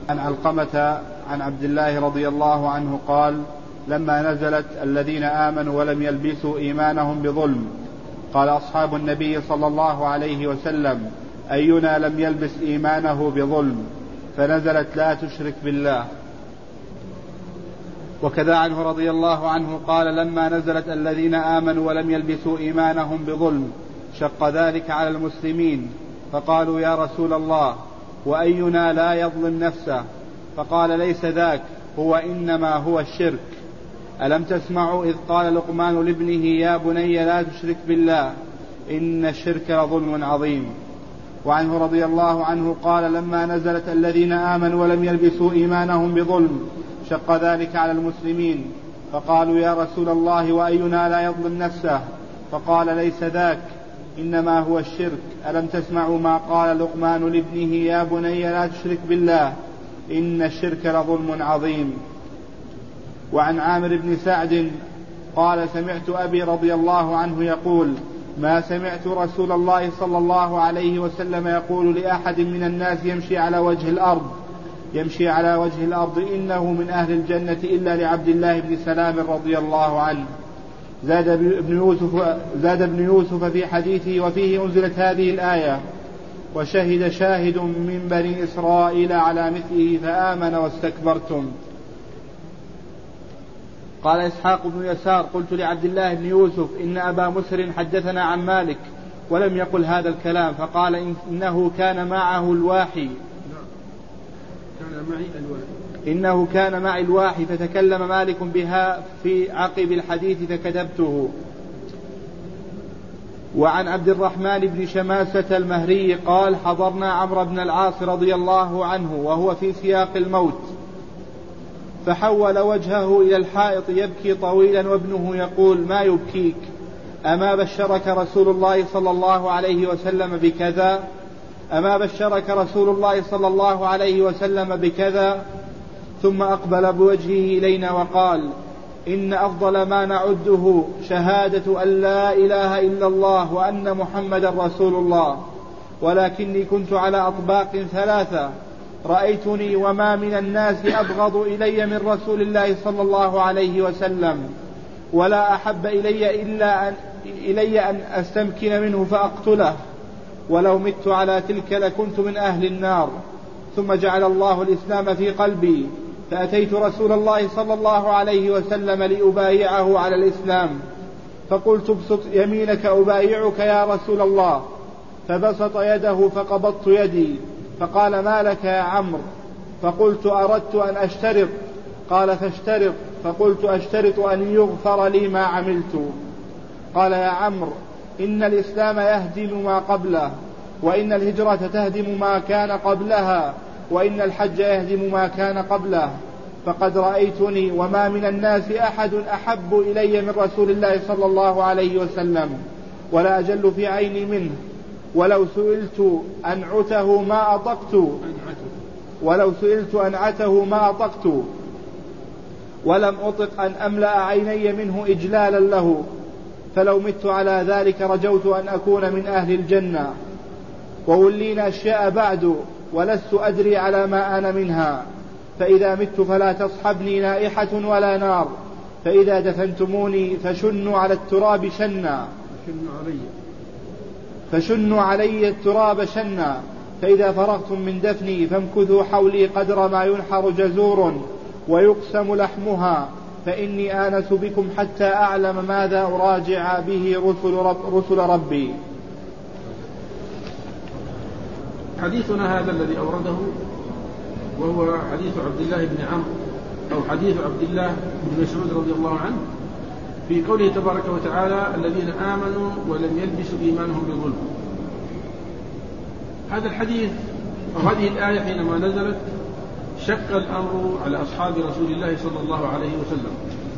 عن علقمة عن عبد الله رضي الله عنه قال لما نزلت الذين آمنوا ولم يلبسوا إيمانهم بظلم قال أصحاب النبي صلى الله عليه وسلم أينا لم يلبس إيمانه بظلم فنزلت لا تشرك بالله. وكذا عنه رضي الله عنه قال لما نزلت الذين آمنوا ولم يلبسوا إيمانهم بظلم شق ذلك على المسلمين فقالوا يا رسول الله وأينا لا يظلم نفسه؟ فقال ليس ذاك، هو إنما هو الشرك. ألم تسمعوا إذ قال لقمان لابنه يا بني لا تشرك بالله إن الشرك لظلم عظيم. وعنه رضي الله عنه قال لما نزلت الذين آمنوا ولم يلبسوا إيمانهم بظلم شق ذلك على المسلمين فقالوا يا رسول الله وأينا لا يظلم نفسه؟ فقال ليس ذاك، إنما هو الشرك. ألم تسمعوا ما قال لقمان لابنه يا بني لا تشرك بالله إن الشرك لظلم عظيم. وعن عامر بن سعد قال سمعت أبي رضي الله عنه يقول ما سمعت رسول الله صلى الله عليه وسلم يقول لأحد من الناس يمشي على وجه الأرض إنه من أهل الجنة إلا لعبد الله بن سلام رضي الله عنه. زاد ابن يوسف في حديثه وفيه أنزلت هذه الآية وشهد شاهد من بني إسرائيل على مثله فآمن واستكبرتم. قال إسحاق بن يسار قلت لعبد الله بن يوسف إن أبا مسر حدثنا عن مالك ولم يقل هذا الكلام فقال إنه كان معي الواحي فتكلم مالك بها في عقب الحديث فكتبته. وعن عبد الرحمن بن شماسة المهري قال حضرنا عمرو بن العاص رضي الله عنه وهو في سياق الموت فحول وجهه إلى الحائط يبكي طويلا وابنه يقول ما يبكيك؟ أما بشرك رسول الله صلى الله عليه وسلم بكذا؟ ثم أقبل بوجهه إلينا وقال إن أفضل ما نعده شهادة أن لا إله إلا الله وأن محمد رسول الله، ولكني كنت على أطباق ثلاثة رأيتني وما من الناس أبغض إلي من رسول الله صلى الله عليه وسلم ولا أحب إلي أن أستمكن منه فأقتله، ولو مت على تلك لكنت من أهل النار. ثم جعل الله الإسلام في قلبي فأتيت رسول الله صلى الله عليه وسلم لأبايعه على الإسلام فقلت ابسط يمينك أبايعك يا رسول الله، فبسط يده فقبضت يدي فقال ما لك يا عمرو؟ فقلت أردت أن أشترط. قال فاشترط. فقلت أشترط أن يغفر لي ما عملت. قال يا عمرو إن الإسلام يهدم ما قبله، وإن الهجرة تهدم ما كان قبلها، وإن الحج يهدم ما كان قبله، فقد رأيتني وما من الناس أحد أحب إلي من رسول الله صلى الله عليه وسلم ولا أجل في عيني منه، ولو سئلت أنعته ما أطقت ولم أطق أن أملأ عيني منه إجلالا له، فلو مت على ذلك رجوت أن أكون من أهل الجنة. وولينا أشياء بعد ولست أدري على ما أنا منها، فإذا مت فلا تصحبني نائحة ولا نار، فإذا دفنتموني فشنوا علي التراب شنا، فإذا فرغتم من دفني فامكثوا حولي قدر ما ينحر جزور ويقسم لحمها، فإني آنس بكم حتى أعلم ماذا أراجع به رسل ربي. حديثنا هذا الذي أورده وهو حديث عبد الله بن عمرو أو حديث عبد الله بن مسعود رضي الله عنه في قوله تبارك وتعالى الذين آمنوا ولم يلبسوا إيمانهم بظلم. هذا الحديث أو هذه الآية حينما نزلت شق الأمر على أصحاب رسول الله صلى الله عليه وسلم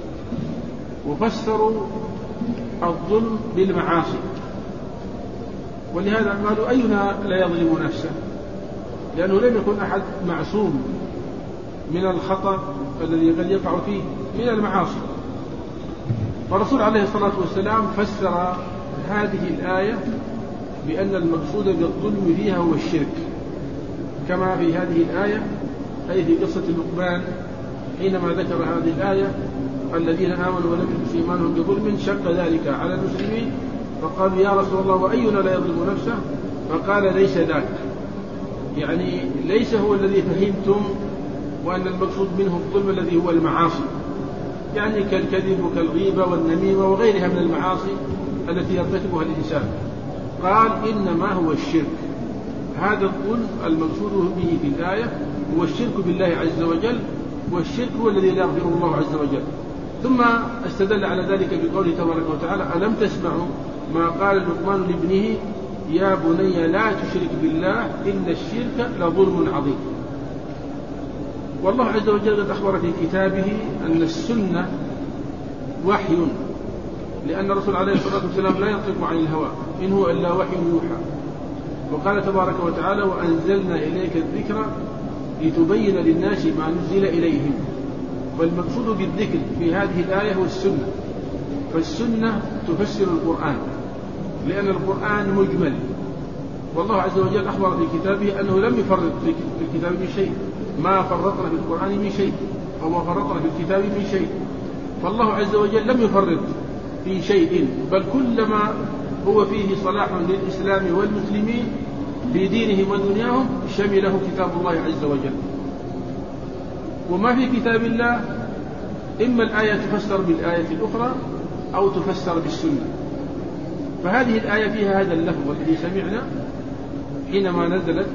وفسروا الظلم بالمعاصي، ولهذا قالوا أينا لا يظلم نفسه، لأنه لم يكن أحد معصوم من الخطأ الذي قد يقع فيه من المعاصي. فالرسول عليه الصلاة والسلام فسر هذه الآية بأن المقصود بالظلم فيها هو الشرك، كما في هذه الآية أي في قصة لقمان حينما ذكر هذه الآية الذين آمنوا ولم يلبسوا إيمانهم بظلم شق ذلك على المسلمين فقالوا يا رسول الله وأينا لا يظلم نفسه فقال ليس ذاك، يعني ليس هو الذي فهمتم وأن المقصود منه الظلم الذي هو المعاصي، يعني كالكذب وكالغيبة والنميمة وغيرها من المعاصي التي يرتكبها الإنسان. قال إنما هو الشرك، هذا الظلم المقصود به في الآية هو الشرك بالله عز وجل، والشرك هو الذي لا يغفره الله عز وجل. ثم استدل على ذلك بقوله تبارك وتعالى ألم تسمعوا ما قال لقمان لابنه يا بني لا تشرك بالله إن الشرك لظلم عظيم. والله عز وجل قد أخبر في كتابه أن السنة وحي، لأن الرسول عليه الصلاة والسلام لا ينطق عن الهوى إن هو إلا وحي يوحى. وقال تبارك وتعالى وأنزلنا إليك الذكر لتبين للناس ما نزل إليهم. فالمقصود بالذكر في هذه الآية هو السنة، فالسنة تفسر القرآن لأن القرآن مجمل، والله عز وجل أخبر في كتابه أنه لم يفرط في الكتاب من شيء، ما فرطنا في القرآن من شيء أو ما فرطنا في الكتاب من شيء. فالله عز وجل لم يفرط في شيء، بل كلما هو فيه صلاح للإسلام والمسلمين في دينهم ودنياهم شمله كتاب الله عز وجل. وما في كتاب الله إما الآية تفسر بالآية الأخرى أو تفسر بالسنة. فهذه الآية فيها هذا اللفظ الذي سمعنا حينما نزلت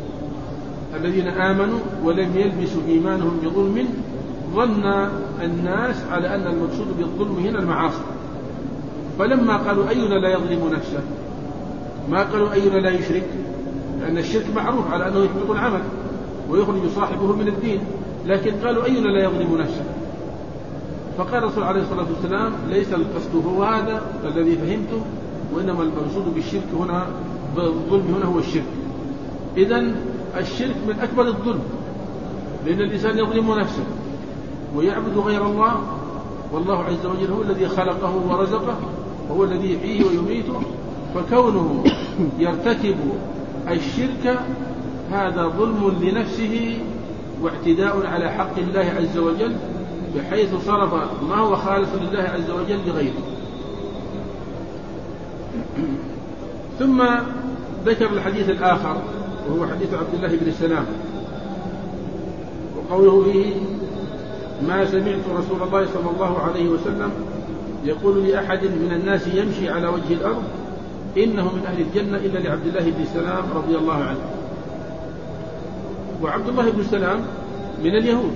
الذين آمنوا ولم يلبسوا إيمانهم بظلم ظن الناس على أن المقصود بالظلم هنا المعاصي، فلما قالوا أينا لا يظلم نفسه ما قالوا أينا لا يشرك، لأن الشرك معروف على أنه يحبط العمل ويخرج صاحبه من الدين، لكن قالوا أينا لا يظلم نفسه. فقال الرسول عليه الصلاة والسلام ليس القصد هو هذا الذي فهمته، وإنما المقصود بالشرك هنا بالظلم هنا هو الشرك. إذن الشرك من أكبر الظلم، لأن الإنسان يظلم نفسه ويعبد غير الله، والله عز وجل هو الذي خلقه ورزقه وهو الذي يحييه ويميته، فكونه يرتكب الشرك هذا ظلم لنفسه واعتداء على حق الله عز وجل، بحيث صرف ما هو خالص لله عز وجل لغيره. ثم ذكر الحديث الآخر وهو حديث عبد الله بن السلام وقوله فيه ما سمعت رسول الله صلى الله عليه وسلم يقول لأحد من الناس يمشي على وجه الأرض إنه من أهل الجنة إلا لعبد الله بن السلام رضي الله عنه. وعبد الله بن السلام من اليهود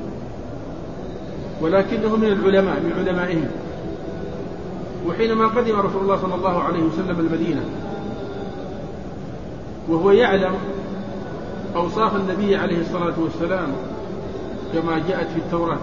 ولكنه من العلماء من علمائهم. وحينما قدم رسول الله صلى الله عليه وسلم المدينة وهو يعلم أوصاف النبي عليه الصلاة والسلام كما جاءت في التوراة،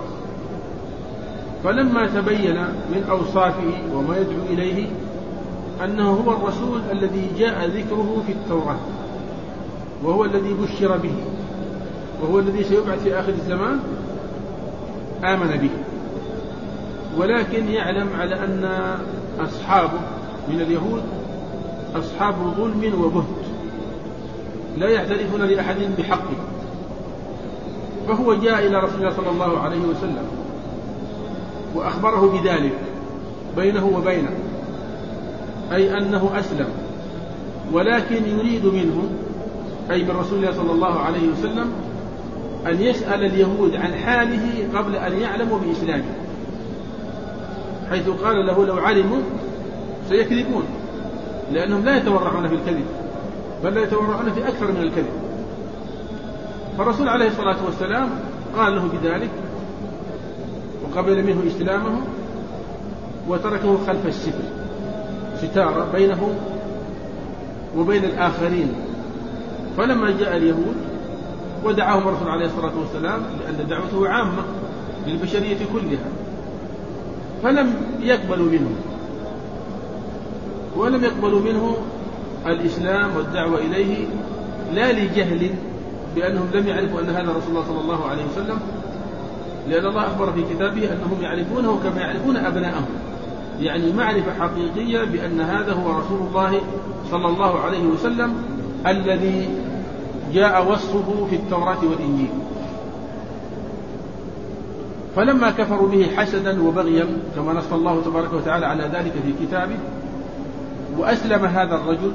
فلما تبين من أوصافه وما يدعو إليه أنه هو الرسول الذي جاء ذكره في التوراة وهو الذي بشر به وهو الذي سيبعث في آخر الزمان، آمن به. ولكن يعلم على أن أصحابه من اليهود أصحاب ظلم وبهت لا يعترفون لأحد بحقه، فهو جاء إلى رسول الله صلى الله عليه وسلم وأخبره بذلك بينه وبينه، أي أنه أسلم، ولكن يريد منه أي من رسول الله صلى الله عليه وسلم أن يسأل اليهود عن حاله قبل أن يعلموا بإسلامه، حيث قال له لو علموا سيكذبون، لأنهم لا يتورعون في الكذب بل لا يتورعون في أكثر من الكذب. فالرسول عليه الصلاة والسلام قال له بذلك وقبل منه إسلامه وتركه خلف الستر ستارة بينه وبين الآخرين. فلما جاء اليهود ودعاهم الرسول عليه الصلاة والسلام لأن دعوته عامة للبشرية كلها، فلم يقبلوا منه ولم يقبلوا منه الإسلام والدعوة إليه، لا لجهل بأنهم لم يعرفوا أن هذا رسول الله صلى الله عليه وسلم، لأن الله أخبر في كتابه أنهم يعرفونه كما يعرفون أبناءهم، يعني معرفة حقيقية بأن هذا هو رسول الله صلى الله عليه وسلم الذي جاء وصفه في التوراة والإنجيل. فلما كفروا به حسدا وبغيا كما نص الله تبارك وتعالى على ذلك في كتابه، وأسلم هذا الرجل،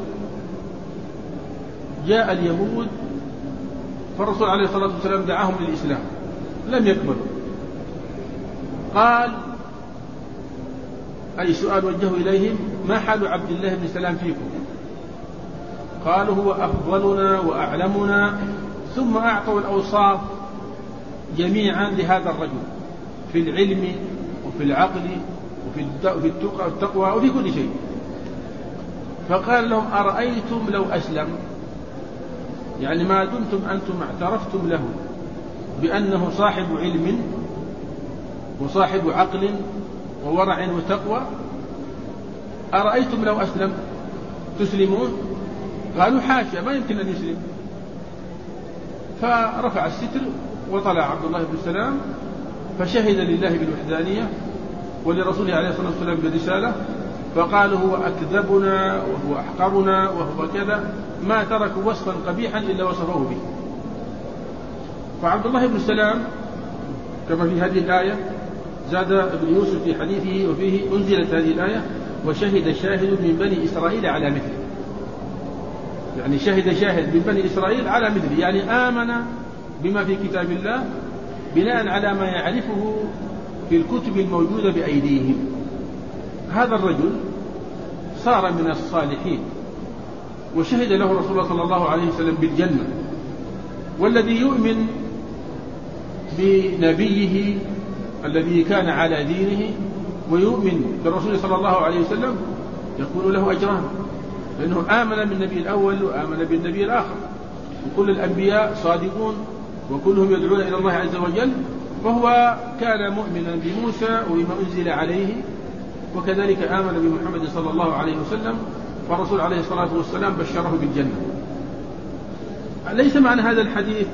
جاء اليهود فالرسول عليه الصلاة والسلام دعاهم للإسلام لم يقبلوا. قال أي سؤال وجهه إليهم: ما حال عبد الله بن سلام فيكم؟ قالوا: هو أفضلنا وأعلمنا. ثم أعطوا الأوصاف جميعا لهذا الرجل في العلم وفي العقل وفي التقوى وفي كل شيء. فقال لهم: أرأيتم لو أسلم، يعني ما دمتم أنتم اعترفتم له بأنه صاحب علم وصاحب عقل وورع وتقوى، أرأيتم لو أسلم تسلمون؟ قالوا: حاشا، ما يمكن أن يسلم. فرفع الستر وطلع عبد الله بن سلام فشهد لله بالوحدانية ولرسوله عليه الصلاة والسلام بالرسالة، فقالوا: هو أكذبنا وهو أحقرنا وهو كذا، ما تركوا وصفا قبيحا إلا وصفوه به. فعبد الله بن سلام كما في هذه الآية زاد ابن يوسف في حديثه وفيه أنزلت هذه الآية: وشهد شاهد من بني إسرائيل على مثله. يعني شهد شاهد من بني إسرائيل على مثله، يعني آمن بما في كتاب الله بناء على ما يعرفه في الكتب الموجودة بأيديهم. هذا الرجل صار من الصالحين وشهد له رسول الله صلى الله عليه وسلم بالجنة. والذي يؤمن بنبيه الذي كان على دينه ويؤمن برسوله صلى الله عليه وسلم يكون له أجران، لأنه آمن بالنبي الأول وآمن بالنبي الآخر، وكل الأنبياء صادقون وكلهم يدعون إلى الله عز وجل، فهو كان مؤمنا بموسى وبما أنزل عليه، وكذلك آمن بمحمد صلى الله عليه وسلم، فالرسول عليه الصلاة والسلام بشره بالجنة. ليس معنى هذا الحديث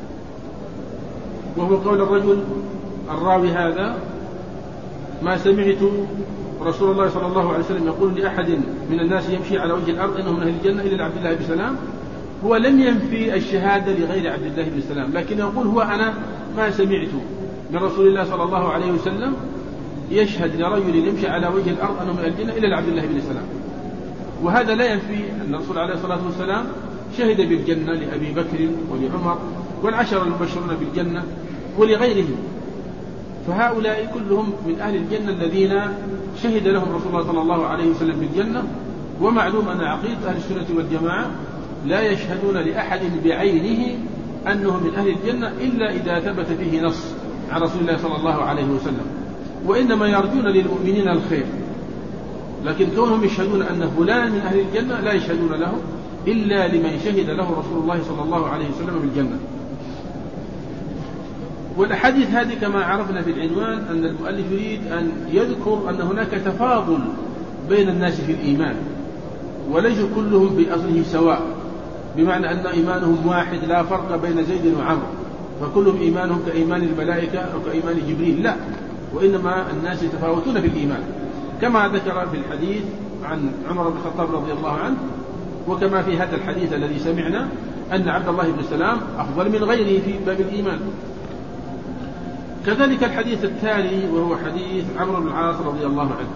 وهو قول الرجل الراوي هذا: ما سمعت رسول الله صلى الله عليه وسلم يقول لأحد من الناس يمشي على وجه الأرض إنه من أهل الجنة إلا لعبد الله بن سلام. هو لم ينفي الشهادة لغير عبد الله بن سلام، لكن يقول: هو أنا ما سمعت من رسول الله صلى الله عليه وسلم يشهد لرجل يمشي على وجه الأرض أنه من الجنة إلا لعبد الله بن سلام. وهذا لا ينفي أن الرسول عليه الصلاة والسلام شهد بالجنة لأبي بكر ولعمر والعشر المبشرون بالجنة ولغيرهم، فهؤلاء كلهم من أهل الجنة الذين شهد لهم رسول الله صلى الله عليه وسلم بالجنة. ومعلوم أن عقيدة أهل السنة والجماعة لا يشهدون لأحد بعينه أنه من أهل الجنة إلا إذا ثبت فيه نص عن رسول الله صلى الله عليه وسلم، وإنما يرجون للمؤمنين الخير، لكن كونهم يشهدون أن فلان من أهل الجنة لا يشهدون له إلا لمن شهد له رسول الله صلى الله عليه وسلم بالجنة. والأحاديث هذه كما عرفنا في العنوان أن المؤلف يريد أن يذكر أن هناك تفاضل بين الناس في الإيمان، وليسوا كلهم بأصله سواء، بمعنى أن إيمانهم واحد لا فرق بين زيد وعمر فكلهم إيمانهم كإيمان الملائكة أو كإيمان جبريل، لا، وإنما الناس يتفاوتون في الإيمان، كما ذكر في الحديث عن عمر بن الخطاب رضي الله عنه، وكما في هذا الحديث الذي سمعنا أن عبد الله بن سلام أفضل من غيره في باب الإيمان. كذلك الحديث التالي وهو حديث عمرو بن العاص رضي الله عنه.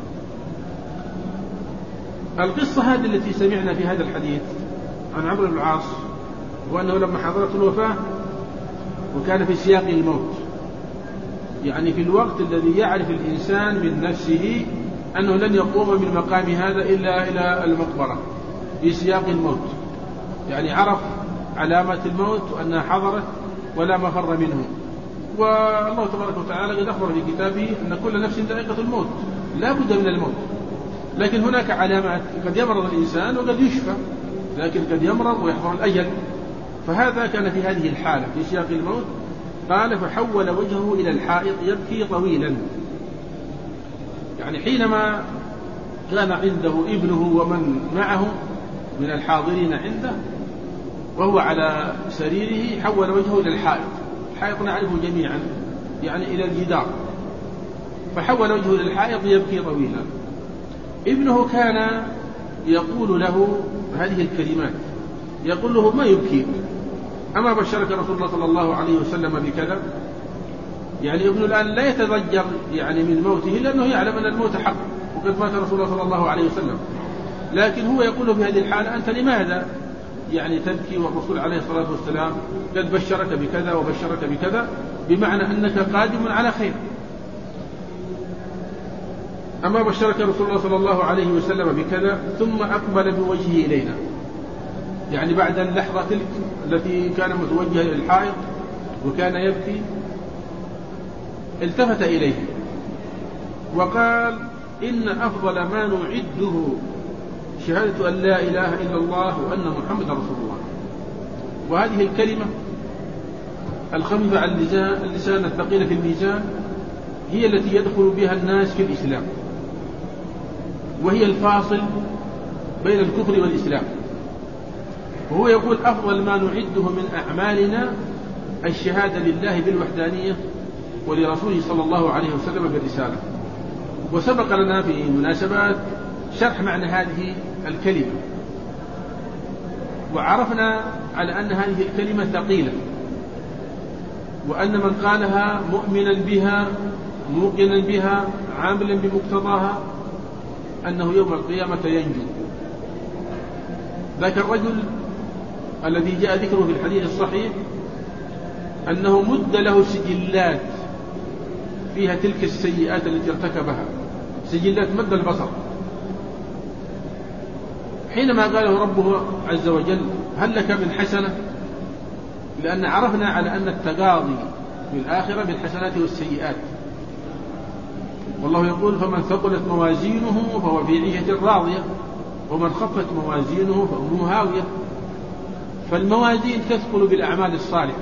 القصة هذه التي سمعنا في هذا الحديث عن عمرو بن العاص وأنه لما حضرت الوفاة وكان في سياق الموت، يعني في الوقت الذي يعرف الإنسان من نفسه أنه لن يقوم من مقام هذا إلا إلى المقبرة في سياق الموت، يعني عرف علامة الموت وأنها حضرت ولا مفر منه. والله تبارك وتعالى قد أخبر في كتابه أن كل نفس ذائقة الموت، لا بد من الموت، لكن هناك علامات، قد يمرض الإنسان وقد يشفى، لكن قد يمرض ويحضر الأجل. فهذا كان في هذه الحالة في سياق الموت. قال: فحول وجهه إلى الحائط يبكي طويلا، يعني حينما كان عنده ابنه ومن معه من الحاضرين عنده وهو على سريره حول وجهه إلى الحائط. الحائط نعرفه جميعا، يعني إلى الجدار، فحول وجهه إلى الحائط يبكي طويلا. ابنه كان يقول له هذه الكلمات، يقول له: ما يبكيك؟ أما بشرك رسول الله صلى الله عليه وسلم بكذا؟ يعني ابنه الآن لا يتضجر يعني من موته لأنه يعلم أن الموت حق وقد مات رسول الله صلى الله عليه وسلم، لكن هو يقول في هذه الحالة أنت لماذا يعني تبكي والرسول عليه الصلاة والسلام قد بشرك بكذا وبشرك بكذا، بمعنى أنك قادم على خير. أما بشرك رسول الله صلى الله عليه وسلم بكذا ثم أقبل بوجهه إلينا، يعني بعد اللحظة تلك التي كان متوجها إلى الحائط وكان يبكي التفت إليه وقال إن أفضل ما نعده شهادة أن لا إله إلا الله وأن محمد رسول الله. وهذه الكلمة الخفيفة على اللسان الثقيلة في الميزان هي التي يدخل بها الناس في الإسلام، وهي الفاصل بين الكفر والإسلام. وهو يقول أفضل ما نعده من أعمالنا الشهادة لله بالوحدانية ولرسوله صلى الله عليه وسلم بالرسالة. وسبق لنا في مناسبات شرح معنى هذه الكلمة، وعرفنا على أن هذه الكلمة ثقيلة، وأن من قالها مؤمنا بها موقنا بها عاملا بمقتضاها أنه يوم القيامة ينجو. ذاك الرجل الذي جاء ذكره في الحديث الصحيح أنه مد له سجلات فيها تلك السيئات التي ارتكبها، سجلات مد البصر. حينما قاله ربه عز وجل هل لك من حسنة، لأن عرفنا على أن التقاضي في الآخرة بالحسنات والسيئات، والله يقول فمن ثقلت موازينه فهو في عيشة راضية ومن خفت موازينه فأمه هاوية. فالموازين تثقل بالأعمال الصالحة.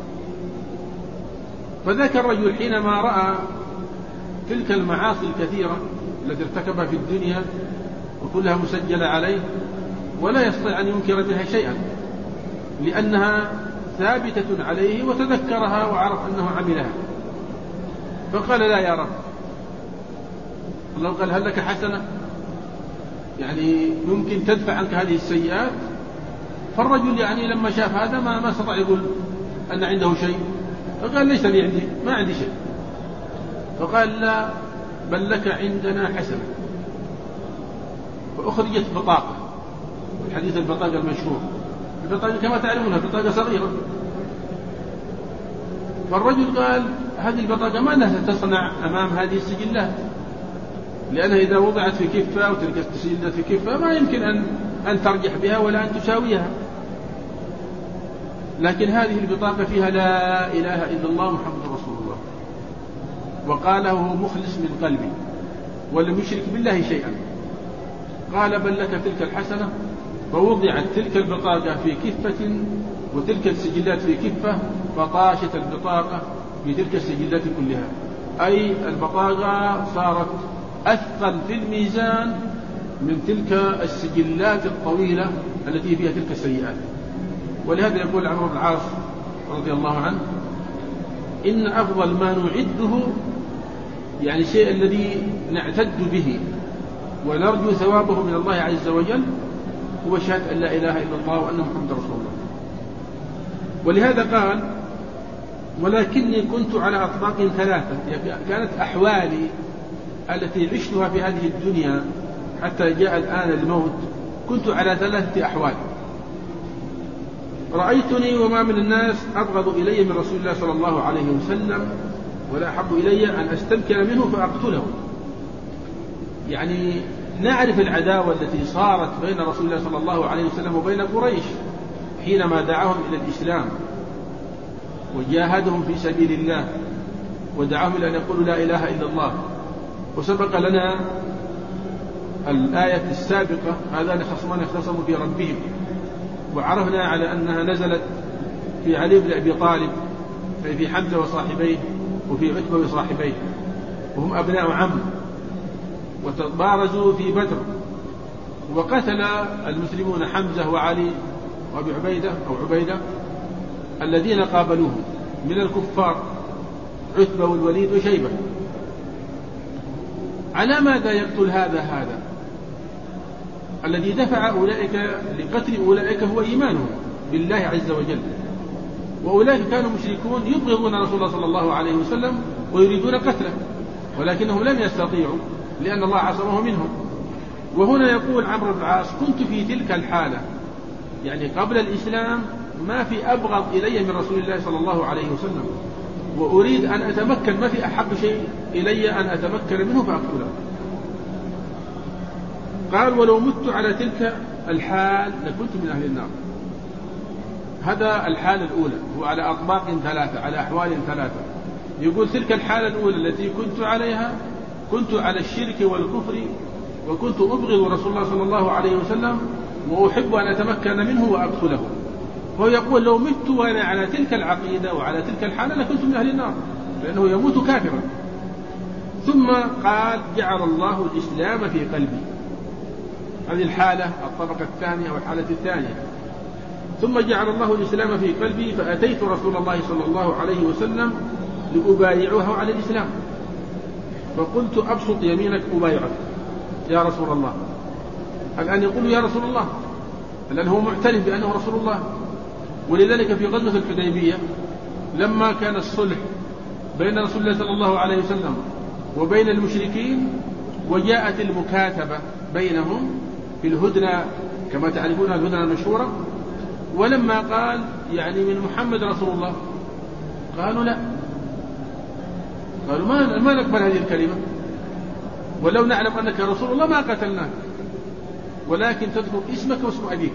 فذاك الرجل حينما رأى تلك المعاصي الكثيرة التي ارتكبها في الدنيا وكلها مسجلة عليه ولا يستطيع أن ينكر منها شيئا لأنها ثابتة عليه، وتذكرها وعرف أنه عملها، فقال لا يا رب. الله قال هل لك حسنة، يعني يمكن تدفع عنك هذه السيئات. فالرجل يعني لما شاف هذا ما استطاع يقول أن عنده شيء، فقال ليس لي عندي، ما عندي شيء. فقال لا بل لك عندنا حسنة. فأخرجت بطاقة، الحديث البطاقة المشهور، البطاقة كما تعلمونها بطاقة صغيرة. فالرجل قال هذه البطاقة ما لها تصنع أمام هذه السجلات، لأنها إذا وضعت في كفة وتلك السجلات في كفة ما يمكن أن ترجح بها ولا أن تساويها. لكن هذه البطاقة فيها لا إله إلا الله محمد رسول الله، وقاله مخلص من قلبه ولم يشرك بالله شيئا. قال بل لك تلك الحسنة. فوضعت تلك البطاقة في كفة وتلك السجلات في كفة، فطاشت البطاقة بتلك السجلات كلها، أي البطاقة صارت أثقل في الميزان من تلك السجلات الطويلة التي فيها تلك السيئات. ولهذا يقول عمرو بن العاص رضي الله عنه إن أفضل ما نعده، يعني الشيء الذي نعتد به ونرجو ثوابه من الله عز وجل، هو شهادة أن لا إله إلا الله وأن محمد رسول الله. ولهذا قال ولكني كنت على أطباق ثلاثة، كانت أحوالي التي عشتها في هذه الدنيا حتى جاء الآن الموت كنت على 3 أحوال. رأيتني وما من الناس أبغض إلي من رسول الله صلى الله عليه وسلم ولا أحب إلي أن أستمكن منه فأقتله. يعني نعرف العداوة التي صارت بين رسول الله صلى الله عليه وسلم وبين قريش حينما دعاهم إلى الإسلام وجاهدهم في سبيل الله ودعاهم إلى أن يقولوا لا إله إلا الله. وسبق لنا الآية السابقة هذان خصمان اختصموا في ربهم، وعرفنا على أنها نزلت في علي بن أبي طالب، أي في حمزة وصاحبيه وفي عتبة وصاحبيه، وهم أبناء عم، وتبارزوا في بدر، وقتل المسلمون حمزة وعلي وأبي عبيدة أو عبيدة الذين قابلوهم من الكفار عتبة والوليد وشيبة. على ماذا يقتل هذا الذي دفع أولئك لقتل أولئك هو إيمانهم بالله عز وجل. وأولئك كانوا مشركون يبغضون رسول الله صلى الله عليه وسلم ويريدون قتله، ولكنهم لم يستطيعوا لأن الله عصمه منهم. وهنا يقول عمرو بن العاص: كنت في تلك الحالة، يعني قبل الإسلام ما في أبغض إلي من رسول الله صلى الله عليه وسلم، وأريد أن أتمكن، ما في أحب شيء إلي أن أتمكن منه فأقتله. قال: ولو مت على تلك الحال لكنت من أهل النار. هذا الحالة الأولى، هو على أطباق ثلاثة، على أحوال ثلاثة. يقول: تلك الحالة الأولى التي كنت عليها كنت على الشرك والكفر، وكنت أبغض رسول الله صلى الله عليه وسلم وأحب أن أتمكن منه وأقتله. فهو يقول: لو مت وأنا على تلك العقيدة وعلى تلك الحالة لكنت من أهل النار، لأنه يموت كافرا. ثم قال: جعل الله الإسلام في قلبي. هذه الحالة الطبقة الثانية أو الحالة الثانية. ثم جعل الله الإسلام في قلبي فأتيت رسول الله صلى الله عليه وسلم لأبايعه على الإسلام، فقلت: أبسط يمينك أبايعك يا رسول الله. الآن يقول يا رسول الله، لأن هو معترف بأنه رسول الله. ولذلك في غزوة الحديبية لما كان الصلح بين رسول الله صلى الله عليه وسلم وبين المشركين، وجاءت المكاتبة بينهم في الهدنة كما تعرفون الهدنة المشهورة، ولما قال يعني من محمد رسول الله، قالوا لا، قالوا ما نقبل هذه الكلمة، ولو نعلم أنك رسول الله ما قتلناك، ولكن تذكر اسمك واسم أبيك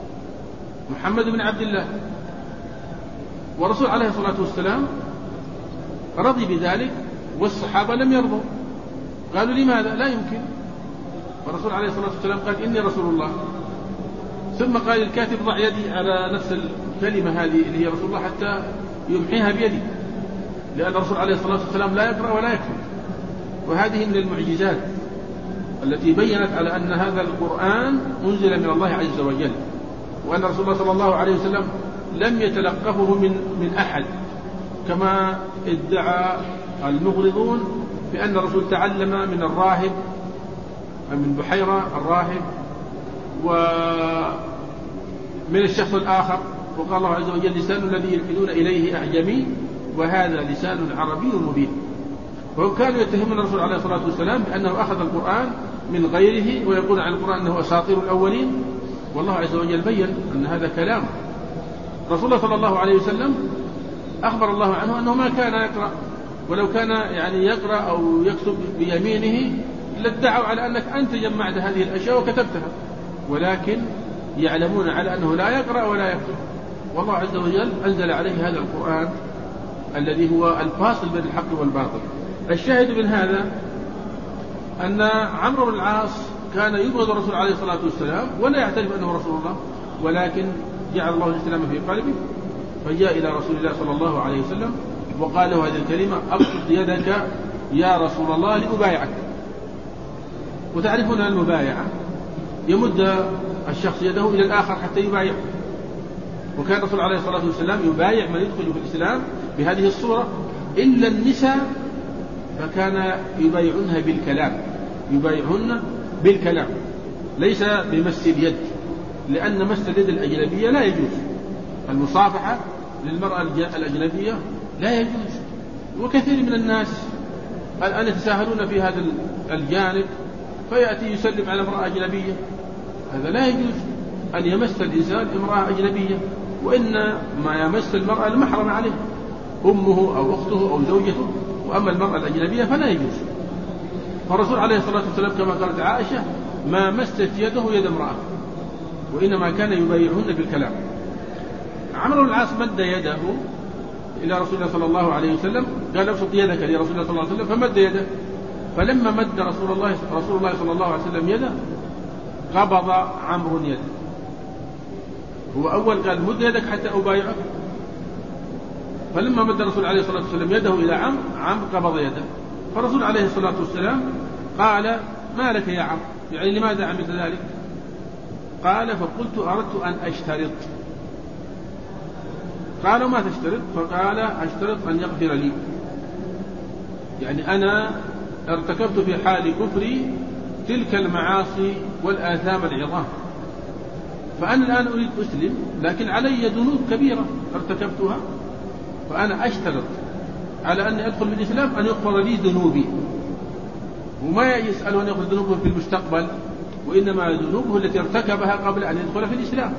محمد بن عبد الله. ورسول عليه الصلاة والسلام رضي بذلك، والصحابة لم يرضوا، قالوا لماذا؟ لا يمكن. والرسول عليه الصلاة والسلام قال: إني رسول الله. ثم قال الكاتب: ضع يدي على نفس الكلمة هذه اللي هي رسول الله حتى يمحيها بيدي، لأن الرسول عليه الصلاة والسلام لا يقرأ ولا يكتب. وهذه من المعجزات التي بينت على أن هذا القرآن أنزل من الله عز وجل، وأن رسول الله صلى الله عليه وسلم لم يتلقفه من أحد كما ادعى المغرضون بأن الرسول تعلم من الراهب، من بحيرة الراهب، ومن الشخص الآخر. وقال الله عز وجل: لسان الذي يلحدون إليه أعجمي وهذا لسان عربي مبين. وهم كانوا يتهمون الرسول عليه الصلاة والسلام بأنه أخذ القرآن من غيره، ويقول عن القرآن أنه أساطير الأولين، والله عز وجل بين أن هذا كلام رسول الله صلى الله عليه وسلم. أخبر الله عنه أنه ما كان يقرأ، ولو كان يعني يقرأ أو يكتب بيمينه لادعوا على أنك أنت جمعت هذه الأشياء وكتبتها، ولكن يعلمون على أنه لا يقرأ ولا يكتب. والله عز وجل أنزل عليه هذا القرآن الذي هو الفاصل بين الحق والباطل. الشاهد من هذا أن عمرو بن العاص كان يبغض الرسول عليه الصلاة والسلام ولا يعترف أنه رسول الله، ولكن جعل الله الإسلام في قلبه، فجاء إلى رسول الله صلى الله عليه وسلم وقال له هذه الكلمة: أبسط يدك يا رسول الله لأبايعك. وتعرفون المبايعة يمد الشخص يده إلى الآخر حتى يبايع، وكان الرسول عليه الصلاة والسلام يبايع من يدخل في الإسلام بهذه الصورة، إلا النساء فكان يبايعونها بالكلام، يبايعهن بالكلام ليس بمس اليد، لأن مس اليد الأجنبية لا يجوز، المصافحة للمرأة الأجنبية لا يجوز. وكثير من الناس الآن يتساهلون في هذا الجانب، فيأتي يسلم على امرأة أجنبية، هذا لا يجوز أن يمس الإنسان امرأة أجنبية، وإن ما يمس المرأة المحرم عليه، أمه أو أخته أو زوجته، وأما المرأة الأجنبية فلا يجوز. فالرسول عليه الصلاة والسلام كما قالت عائشة: ما مست يده يد امرأة، وإنما كان يبايعهن بالكلام. عمرو بن العاص مد يده إلى رسول الله صلى الله عليه وسلم، قال: ابسط يدك لرسول الله صلى الله عليه وسلم، فمد يده. فلما مد رسول الله صلى الله عليه وسلم يده قبض عمرو يده. هو أول قال: مد يدك حتى أبايعك، فلما مد الرسول عليه الصلاة والسلام يده إلى عمرو قبض يده. فالرسول عليه الصلاة والسلام قال: ما لك يا عمرو؟ يعني لماذا عملت ذلك؟ قال: فقلت: أردت أن أشترط. قالوا: ما تشترط؟ فقال: أشترط أن يغفر لي، يعني أنا ارتكبت في حال كفري تلك المعاصي والآثام العظام، فأنا الآن أريد أسلم، لكن علي ذنوب كبيرة ارتكبتها فأنا أشترط على أن أدخل في الإسلام أن يغفر لي ذنوبي، وما يسأل أن يغفر ذنوبه في المستقبل، وإنما ذنوبه التي ارتكبها قبل أن يدخل في الإسلام.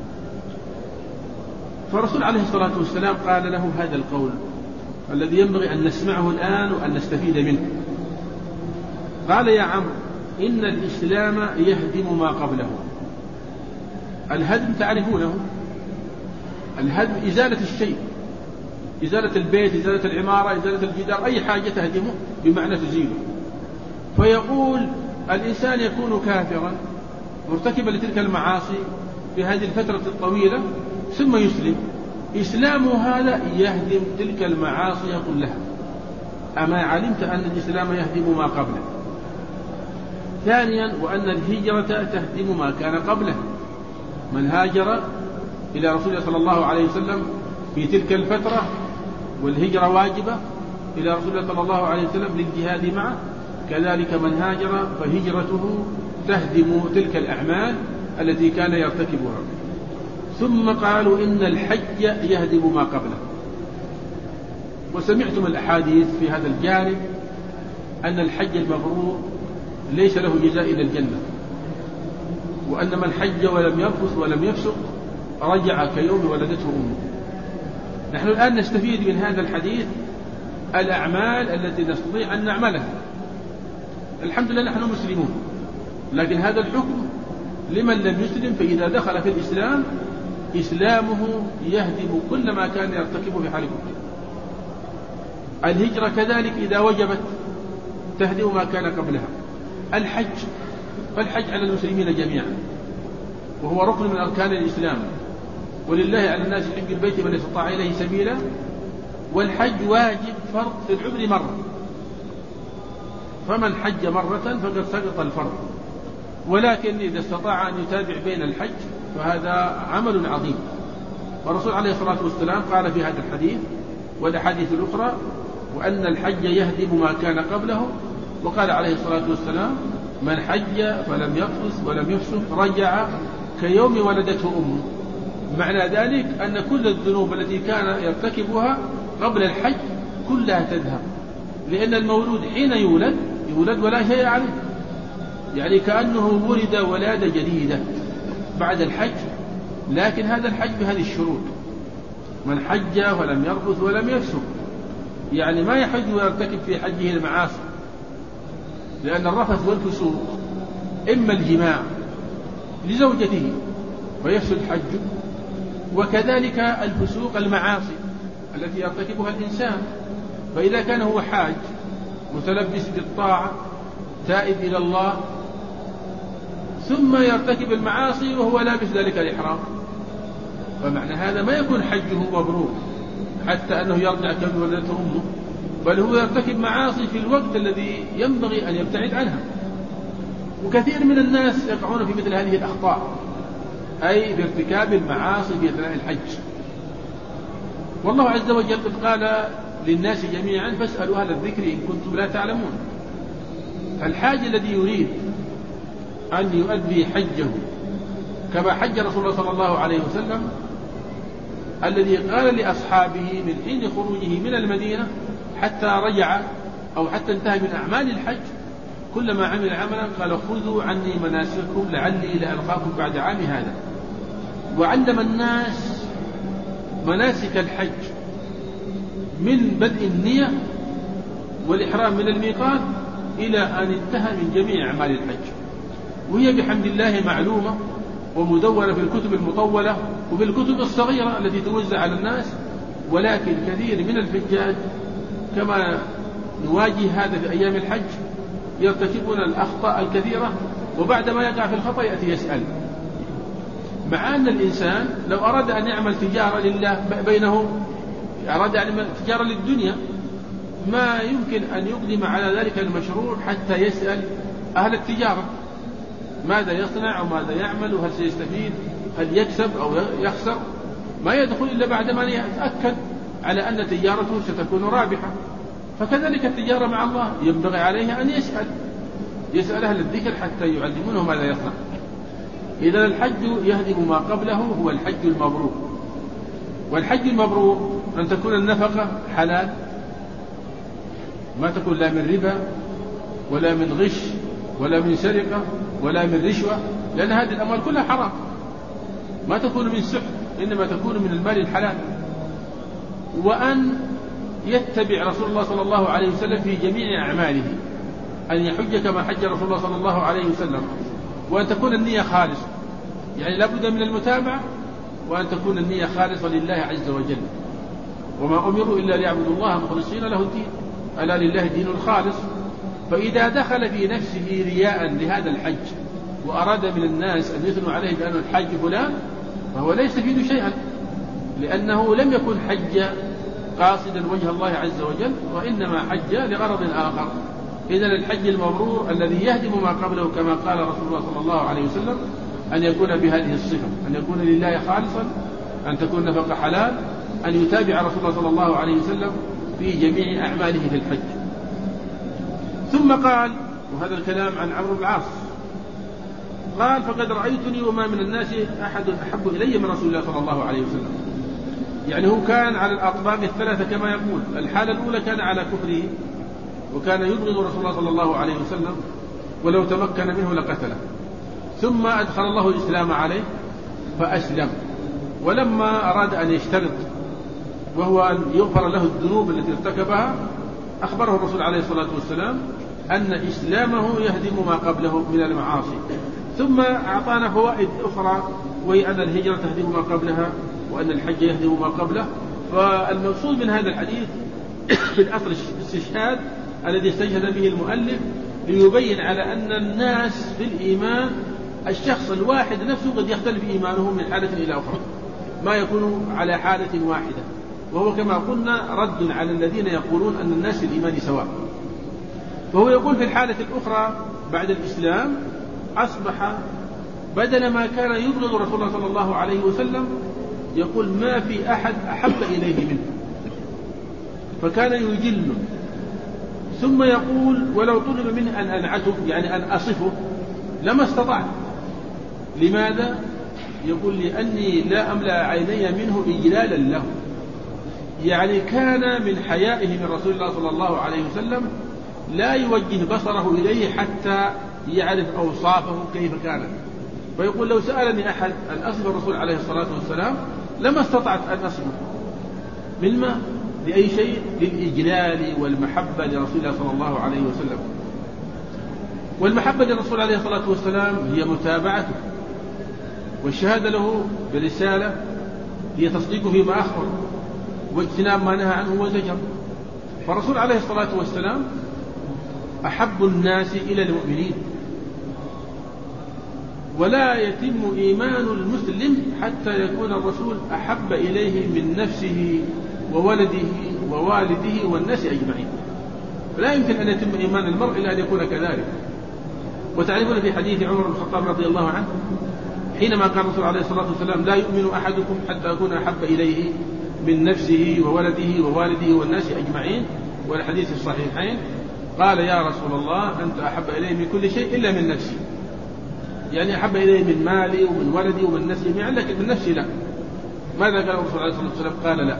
فالرسول عليه الصلاة والسلام قال له هذا القول الذي ينبغي أن نسمعه الآن وأن نستفيد منه. قال يا عمرو إن الإسلام يهدم ما قبله. الهدم تعرفونه، الهدم إزالة الشيء، إزالة البيت، إزالة العمارة، إزالة الجدار، أي حاجة تهدمه بمعنى تزيله. فيقول الإنسان يكون كافرا مرتكبا لتلك المعاصي في هذه الفترة الطويلة ثم يسلم، إسلامه هذا يهدم تلك المعاصي كلها. أما علمت أن الإسلام يهدم ما قبله. ثانيا وأن الهجرة تهدم ما كان قبله. من هاجر إلى رسول الله صلى الله عليه وسلم في تلك الفترة والهجرة واجبة إلى رسول الله صلى الله عليه وسلم للجهاد معه، كذلك من هاجر فهجرته تهدم تلك الأعمال التي كان يرتكبها. ثم قالوا إن الحج يهدم ما قبله. وسمعتم الأحاديث في هذا الجانب أن الحج المبرور ليس له جزاء إلا الجنة، وأن من حج ولم يرفث ولم يفسق رجع كيوم ولدته أمه. نحن الآن نستفيد من هذا الحديث الأعمال التي نستطيع أن نعملها. الحمد لله نحن مسلمون، لكن هذا الحكم لمن لم يسلم، فإذا دخل في الإسلام إسلامه يهدم كل ما كان يرتكبه في حال كفره. الهجرة كذلك إذا وجبت تهدم ما كان قبلها. الحج فالحج على المسلمين جميعا، وهو ركن من أركان الإسلام، ولله على الناس حج البيت من استطاع إليه سبيلا. والحج واجب فرض في العمر مرة، فمن حج مرة فقد سقط الفرض، ولكن إذا استطاع أن يتابع بين الحج فهذا عمل عظيم. والرسول عليه الصلاة والسلام قال في هذا الحديث والأحاديث الأخرى وأن الحج يهدم ما كان قبله. وقال عليه الصلاة والسلام من حج فلم يرفث ولم يفسق رجع كيوم ولدته أمه. معنى ذلك أن كل الذنوب التي كان يرتكبها قبل الحج كلها تذهب، لأن المولود حين يولد ولا شيء عليه، يعني كأنه ولد ولادة جديدة بعد الحج. لكن هذا الحج بهذه الشروط: من حج ولم يرفث ولم يفسق، يعني ما يحج ويرتكب في حجه المعاصي، لأن الرفث والفسوق إما الجماع لزوجته فيفسد حجه، وكذلك الفسوق المعاصي التي يرتكبها الإنسان. فإذا كان هو حاج متلبس بالطاعة تائب إلى الله ثم يرتكب المعاصي وهو لابس ذلك الإحرام، فمعنى هذا ما يكون حجه مبرور حتى أنه يرجع كما ولدته أمه، بل هو يرتكب معاصي في الوقت الذي ينبغي أن يبتعد عنها. وكثير من الناس يقعون في مثل هذه الأخطاء، أي بارتكاب المعاصي في أثناء الحج. والله عز وجل قد قال للناس جميعا فاسألوا أهل الذكر إن كنتم لا تعلمون. فالحاج الذي يريد أن يؤدي حجه كما حج رسول الله صلى الله عليه وسلم، الذي قال لأصحابه من حين خروجه من المدينة حتى رجع أو حتى انتهى من أعمال الحج، كلما عمل عملا قال خذوا عني مناسككم لعلي لألقاكم بعد عام هذا. وعلم الناس مناسك الحج من بدء النية والإحرام من الميقات إلى أن انتهى من جميع أعمال الحج، وهي بحمد الله معلومة ومدونة في الكتب المطولة وفي الكتب الصغيرة التي توزع على الناس. ولكن كثير من الحجاج كما نواجه هذا في أيام الحج يرتكبون الأخطاء الكثيرة، وبعدما يقع في الخطأ يأتي يسأل، مع أن الإنسان لو أراد أن يعمل تجارة لله بينه، أراد أن يعمل تجارة للدنيا، ما يمكن أن يقدم على ذلك المشروع حتى يسأل أهل التجارة ماذا يصنع وماذا يعمل وهل سيستفيد، هل يكسب أو يخسر. ما يدخل إلا بعدما يتأكد على أن تجارته ستكون رابحة. فكذلك التجارة مع الله ينبغي عليه أن يسأل أهل الذكر حتى يعلمونه ماذا يصنع. إذا الحج يهدم ما قبله، هو الحج المبرور. والحج المبرور أن تكون النفقة حلال، ما تكون لا من ربا ولا من غش ولا من سرقة ولا من رشوة، لأن هذه الأموال كلها حرام، ما تكون من سحر، إنما تكون من المال الحلال. وأن يتبع رسول الله صلى الله عليه وسلم في جميع أعماله، أن يحج كما حج رسول الله صلى الله عليه وسلم، وأن تكون النية خالصة، يعني لا بد من المتابعة، وأن تكون النية خالصة لله عز وجل. وما أمروا إلا ليعبدوا الله مخلصين له الدين، ألا لله الدين الخالص. فإذا دخل في نفسه رياء لهذا الحج وأراد من الناس أن يثنوا عليه بأنه الحج فلان، فهو لا يستفيد شيئا، لأنه لم يكن حج قاصدا وجه الله عز وجل، وإنما حج لغرض آخر. إذن الحج المبرور الذي يهدم ما قبله كما قال رسول الله صلى الله عليه وسلم أن يكون بهذه الصفة، أن يكون لله خالصا، أن تكون نفقة حلال، أن يتابع رسول الله صلى الله عليه وسلم في جميع أعماله في الحج. ثم قال، وهذا الكلام عن عمرو بن العاص، قال فقد رأيتني وما من الناس أحد أحب إلي من رسول الله صلى الله عليه وسلم. يعني هو كان على الأطباق الثلاثة كما يقول. الحالة الأولى كان على كفره وكان يبغض رسول الله صلى الله عليه وسلم، ولو تمكن منه لقتله. ثم أدخل الله الإسلام عليه فأسلم، ولما أراد أن يشترط وهو أن يغفر له الذنوب التي ارتكبها، أخبره الرسول عليه الصلاة والسلام أن إسلامه يهدم ما قبله من المعاصي. ثم أعطانا فوائد أخرى، وهي أن الهجرة تهدم ما قبلها، وأن الحج يهدم ما قبله. فالمقصود من هذا الحديث في الأصل الاستشهاد الذي استشهد به المؤلف ليبين على أن الناس في الإيمان الشخص الواحد نفسه قد يختلف إيمانه من حالة إلى أخرى، ما يكون على حالة واحدة، وهو كما قلنا رد على الذين يقولون أن الناس في الإيمان سواء. فهو يقول في الحالة الأخرى بعد الإسلام أصبح بدل ما كان يبغض رسول الله صلى الله عليه وسلم يقول ما في أحد أحب إليه منه، فكان يجله. ثم يقول ولو طلب منه أن أنعته، يعني أن أصفه، لما استطعت. لماذا؟ يقول لأني لا أملأ عيني منه إجلالا له، يعني كان من حيائه من رسول الله صلى الله عليه وسلم لا يوجه بصره إليه حتى يعرف أوصافه كيف كانت. فيقول لو سألني أحد أن أصف الرسول عليه الصلاة والسلام لما استطعت أن أصفه. من ما؟ لأي شيء؟ للإجلال والمحبة لرسول الله صلى الله عليه وسلم. والمحبة للرسول عليه الصلاة والسلام هي متابعته، والشهادة له برسالة هي تصديقه فيما أخبر، واجتناب ما نهى عنه وزجر. فالرسول عليه الصلاة والسلام أحب الناس إلى المؤمنين، ولا يتم إيمان المسلم حتى يكون الرسول أحب إليه من نفسه وولده ووالده والناس أجمعين. لا يمكن أن يتم إيمان المرء إلا أن يكون كذلك. وتعرفون في حديث عمر بن الخطاب رضي الله عنه حينما قال الرسول عليه الصلاة والسلام لا يؤمن أحدكم حتى أكون أحب إليه من نفسه وولده ووالده والناس أجمعين، والحديث الصحيحين، قال يا رسول الله أنت أحب إليه من كل شيء إلا من نفسي، يعني أحب إليه من مالي ومن ولدي ومن نفسي جميعا، لكن من نفسي لا. ماذا قال الرسول عليه الصلاة والسلام؟ قال لا.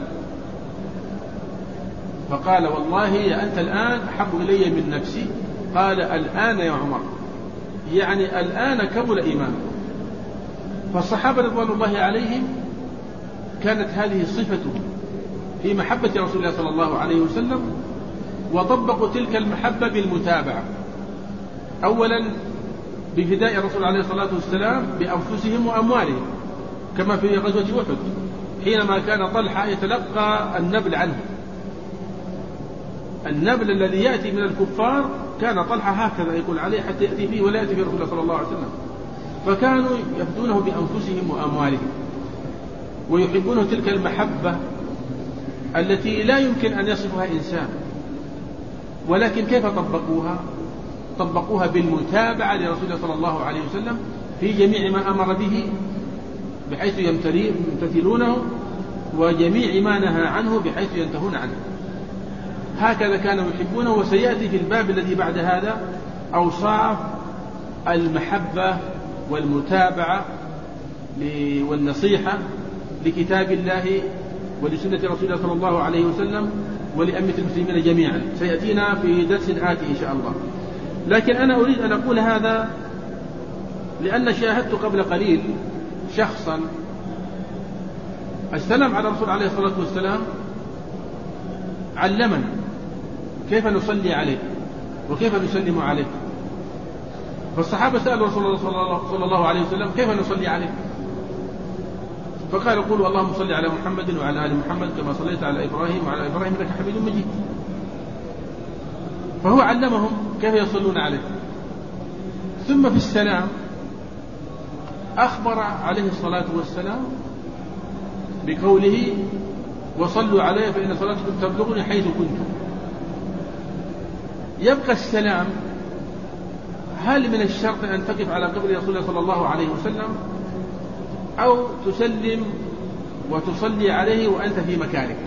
فقال والله أنت الآن أحب إلي من نفسي. قال الآن يا عمر، يعني الآن كمل إيمانه. فالصحابة رضوان الله عليهم كانت هذه صفتهم في محبة رسول الله صلى الله عليه وسلم، وطبقوا تلك المحبة بالمتابعة. أولا بفداء الرسول عليه الصلاة والسلام بأنفسهم وأموالهم، كما في غزوة أحد حينما كان طلحة يتلقى النبل عنه. النبل الذي يأتي من الكفار كان طلحة هكذا يقول عليه حتى يأتي فيه ولا يأتي في رسول الله صلى الله عليه وسلم. فكانوا يفدونه بأنفسهم وأموالهم، ويحبونه تلك المحبة التي لا يمكن أن يصفها إنسان. ولكن كيف طبقوها؟ طبقوها بالمتابعة لرسول الله صلى الله عليه وسلم في جميع ما أمر به بحيث يمتثلونه، وجميع ما نهى عنه بحيث ينتهون عنه. هكذا كانوا يحبونه. وسيأتي في الباب الذي بعد هذا أوصاف المحبة والمتابعة والنصيحة لكتاب الله ولسنة رسول الله صلى الله عليه وسلم ولأمة المسلمين جميعا، سيأتينا في درس آتي إن شاء الله. لكن أنا أريد أن أقول هذا لأن شاهدت قبل قليل شخصا السلام على الرسول عليه الصلاة والسلام علمنا كيف نصلي عليه وكيف نسلم عليه. فالصحابة سألوا رسول الله صلى الله عليه وسلم كيف نصلي عليه؟ فقال قولوا اللهم صل على محمد وعلى آل محمد كما صليت على إبراهيم وعلى إبراهيم إنك حميد مجيد. فهو علمهم كيف يصلون عليه. ثم في السلام أخبر عليه الصلاة والسلام بقوله وصلوا عليه فإن صلاتكم تبلغني حيث كنتم. يبقى السلام هل من الشرط أن تقف على قبر رسول الله صلى الله عليه وسلم أو تسلم وتصلي عليه وأنت في مكانك؟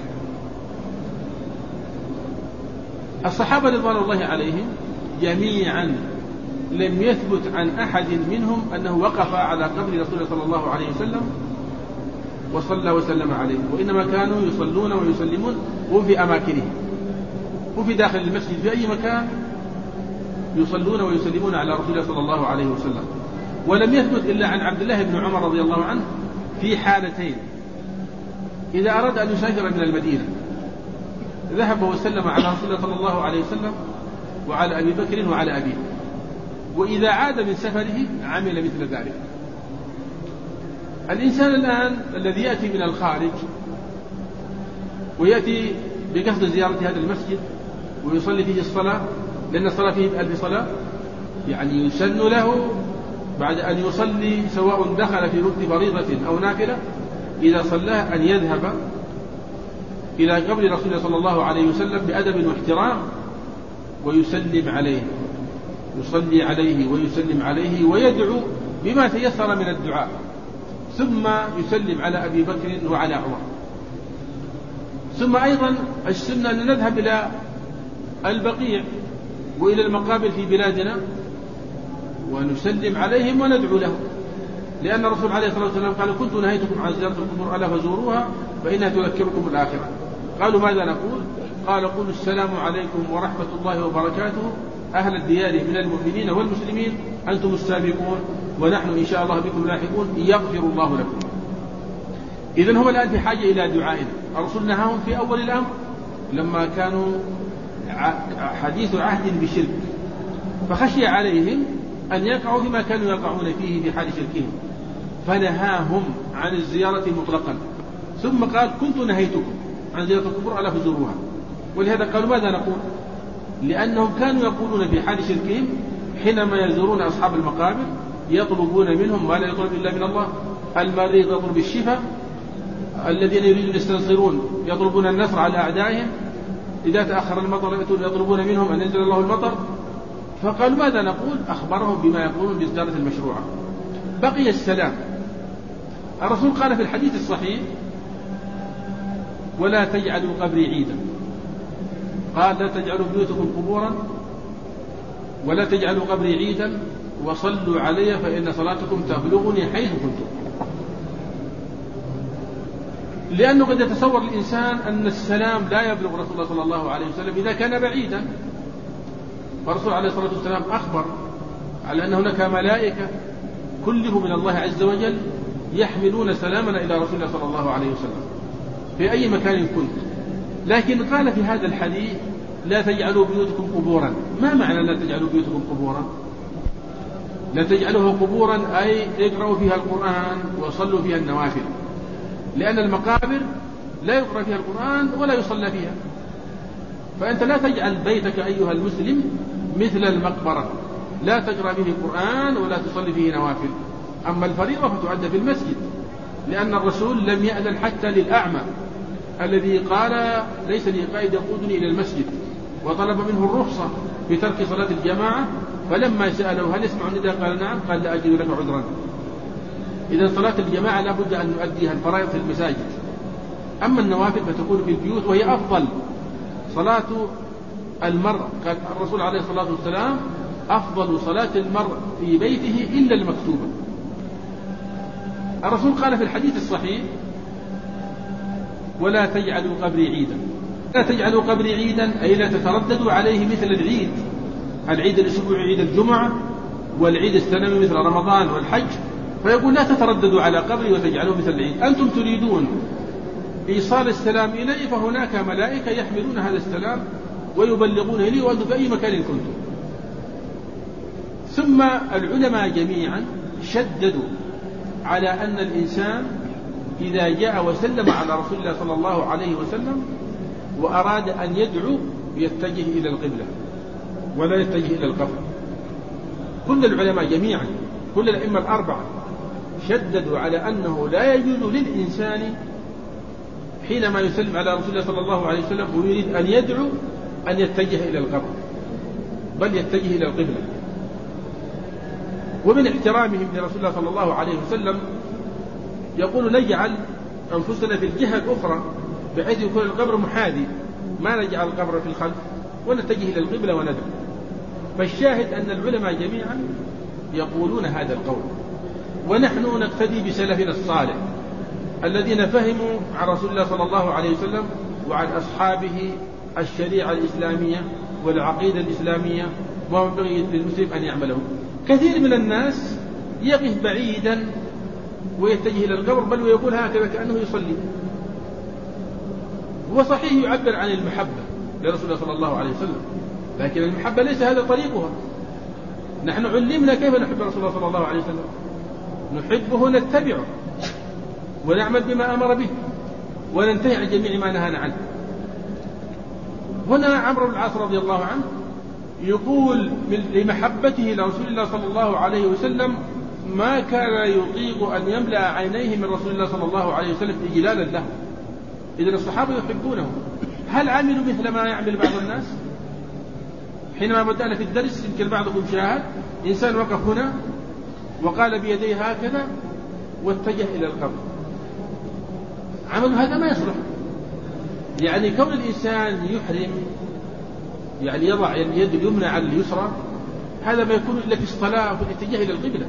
الصحابة رضوان الله عليهم جميعا لم يثبت عن أحد منهم أنه وقف على قبر رسول الله صلى الله عليه وسلم وصلى وسلم عليه، وإنما كانوا يصلون ويسلمون وهم في أماكنهم وفي داخل المسجد في أي مكان يصلون ويسلمون على رسول الله صلى الله عليه وسلم. ولم يثبت إلا عن عبد الله بن عمر رضي الله عنه في حالتين: إذا أراد أن يسافر من المدينة ذهب وسلم على رسول الله صلى الله عليه وسلم وعلى أبي بكر وعلى أبيه، وإذا عاد من سفره عمل مثل ذلك. الإنسان الآن الذي يأتي من الخارج ويأتي بقصد زيارة هذا المسجد ويصلي فيه الصلاة، لأن الصلاة فيه ب1000 صلاة، يعني يسن له بعد أن يصلي سواء دخل في ركن فريضة أو نافلة إذا صلاه أن يذهب إلى قبر رسول الله صلى الله عليه وسلم بأدب واحترام ويسلم عليه، يصلي عليه ويسلم عليه ويدعو بما تيسر من الدعاء، ثم يسلم على أبي بكر وعلى عمر. ثم أيضا السنة أن نذهب إلى البقيع وإلى المقابر في بلادنا ونسلم عليهم وندعو لهم، لأن الرسول عليه الصلاة والسلام قال كنت نهيتكم عن زيارة القبور ألا فزوروها فإنها تذكركم الآخرة. قالوا ماذا نقول؟ قال قولوا السلام عليكم ورحمة الله وبركاته أهل الديار من المؤمنين والمسلمين أنتم السابقون ونحن إن شاء الله بكم لاحقون يغفر الله لكم. إذن هم الآن في حاجة إلى دعائنا. الرسول نهاهم في أول الأمر لما كانوا حديث عهد بشرك، فخشي عليهم أن يقعوا فيما كانوا يقعون فيه في حال شركهم فنهاهم عن الزيارة مطلقا، ثم قال كنت نهيتكم عن زيارة القبور ألا فزوروها. ولهذا قالوا ماذا نقول؟ لأنهم كانوا يقولون في حال شركهم حينما يزورون أصحاب المقابر يطلبون منهم ما لا يطلب إلا من الله. المريض يطلب الشفاء، الذين يريدون يستنصرون يطلبون النصر على أعدائهم، إذا تأخر المطر يطلبون منهم أن ينزل الله المطر. فقالوا ماذا نقول؟ أخبرهم بما يقولون بالزيارة المشروعة. بقي السلام. الرسول قال في الحديث الصحيح ولا تجعلوا قبري عيدا، قال لا تجعلوا بيوتكم قبورا ولا تجعلوا قبري عيدا وصلوا علي فإن صلاتكم تبلغني حيث كنتم. لأنه قد يتصور الإنسان أن السلام لا يبلغ رسول الله صلى الله عليه وسلم إذا كان بعيدا، فالرسول عليه الصلاة والسلام أخبر على أن هناك ملائكة كلهم من الله عز وجل يحملون سلامنا إلى رسول الله صلى الله عليه وسلم في أي مكان كنت. لكن قال في هذا الحديث لا تجعلوا بيوتكم قبورا. ما معنى لا تجعلوا بيوتكم قبورا؟ لا تجعلوها قبورا أي اقرأوا فيها القرآن وصلوا فيها النوافل، لأن المقابر لا يقرأ فيها القرآن ولا يصلى فيها. فأنت لا تجعل بيتك أيها المسلم مثل المقبرة، لا تقرأ فيه القرآن ولا تصلي فيه نوافل. أما الفريضة فتؤدى في المسجد، لأن الرسول لم يأذن حتى للأعمى الذي قال ليس لي قائد يقودني إلى المسجد، وطلب منه الرخصة في ترك صلاة الجماعة، فلما سأله هل يسمع النداء قال نعم، قال لا أجد لك عذرا. إذا صلاة الجماعة لا بد أن نؤديها الفرائض في المساجد، أما النوافل فتكون في البيوت، وهي أفضل. صلاة المرء قال الرسول عليه الصلاة والسلام أفضل صلاة المرء في بيته إلا المكتوبة. الرسول قال في الحديث الصحيح ولا تجعلوا قبري عيدا. لا تجعلوا قبري عيدا أي لا تترددوا عليه مثل العيد، العيد الأسبوعي عيد الجمعة والعيد السنوي مثل رمضان والحج، فيقول لا تترددوا على قبري وتجعلوه مثل العيد. أنتم تريدون إيصال السلام إلي، فهناك ملائكة يحملون هذا السلام ويبلغونه لي وأنتم في أي مكان كنتم. ثم العلماء جميعا شددوا على أن الإنسان إذا جاء وسلم على رسول الله صلى الله عليه وسلم وأراد أن يدعو يتجه إلى القبلة ولا يتجه إلى القبر. كل العلماء جميعا، كل الأئمة الأربعة شددوا على أنه لا يجوز للإنسان حينما يسلم على رسول الله صلى الله عليه وسلم ويريد أن يدعو أن يتجه إلى القبر، بل يتجه إلى القبلة. ومن احترامهم لرسول الله صلى الله عليه وسلم يقول نجعل أنفسنا في الجهة الأخرى بحيث يكون القبر محاذي، ما نجعل القبر في الخلف ونتجه إلى القبلة وندعو. فالشاهد أن العلماء جميعا يقولون هذا القول، ونحن نقتدي بسلفنا الصالح الذين فهموا عن رسول الله صلى الله عليه وسلم وعن أصحابه الشريعة الإسلامية والعقيدة الإسلامية وما ينبغي للمسلم أن يعمله. كثير من الناس يقف بعيدا ويتجه إلى القبر، بل ويقول هكذا كأنه يصلي. هو صحيح يعبر عن المحبة لرسول الله صلى الله عليه وسلم، لكن المحبة ليس هذا طريقها. نحن علمنا كيف نحب رسول الله صلى الله عليه وسلم، نحبه نتبعه ونعمل بما أمر به وننتهي عن جميع ما نهانا عنه. هنا عمرو بن العاص رضي الله عنه يقول لمحبته لرسول الله صلى الله عليه وسلم ما كان يطيق أن يملأ عينيه من رسول الله صلى الله عليه وسلم إجلالا له. إذن الصحابة يحبونه. هل عملوا مثل ما يعمل بعض الناس؟ حينما بدأنا في الدرس يمكن بعضكم شاهد إنسان وقف هنا وقال بيديه هكذا واتجه إلى القبر. عمل هذا ما يصلح. يعني كون الإنسان يحرم، يعني يضع اليد اليمنى على اليسرى، هذا ما يكون إلا في الصلاة وفي الاتجاه إلى القبلة.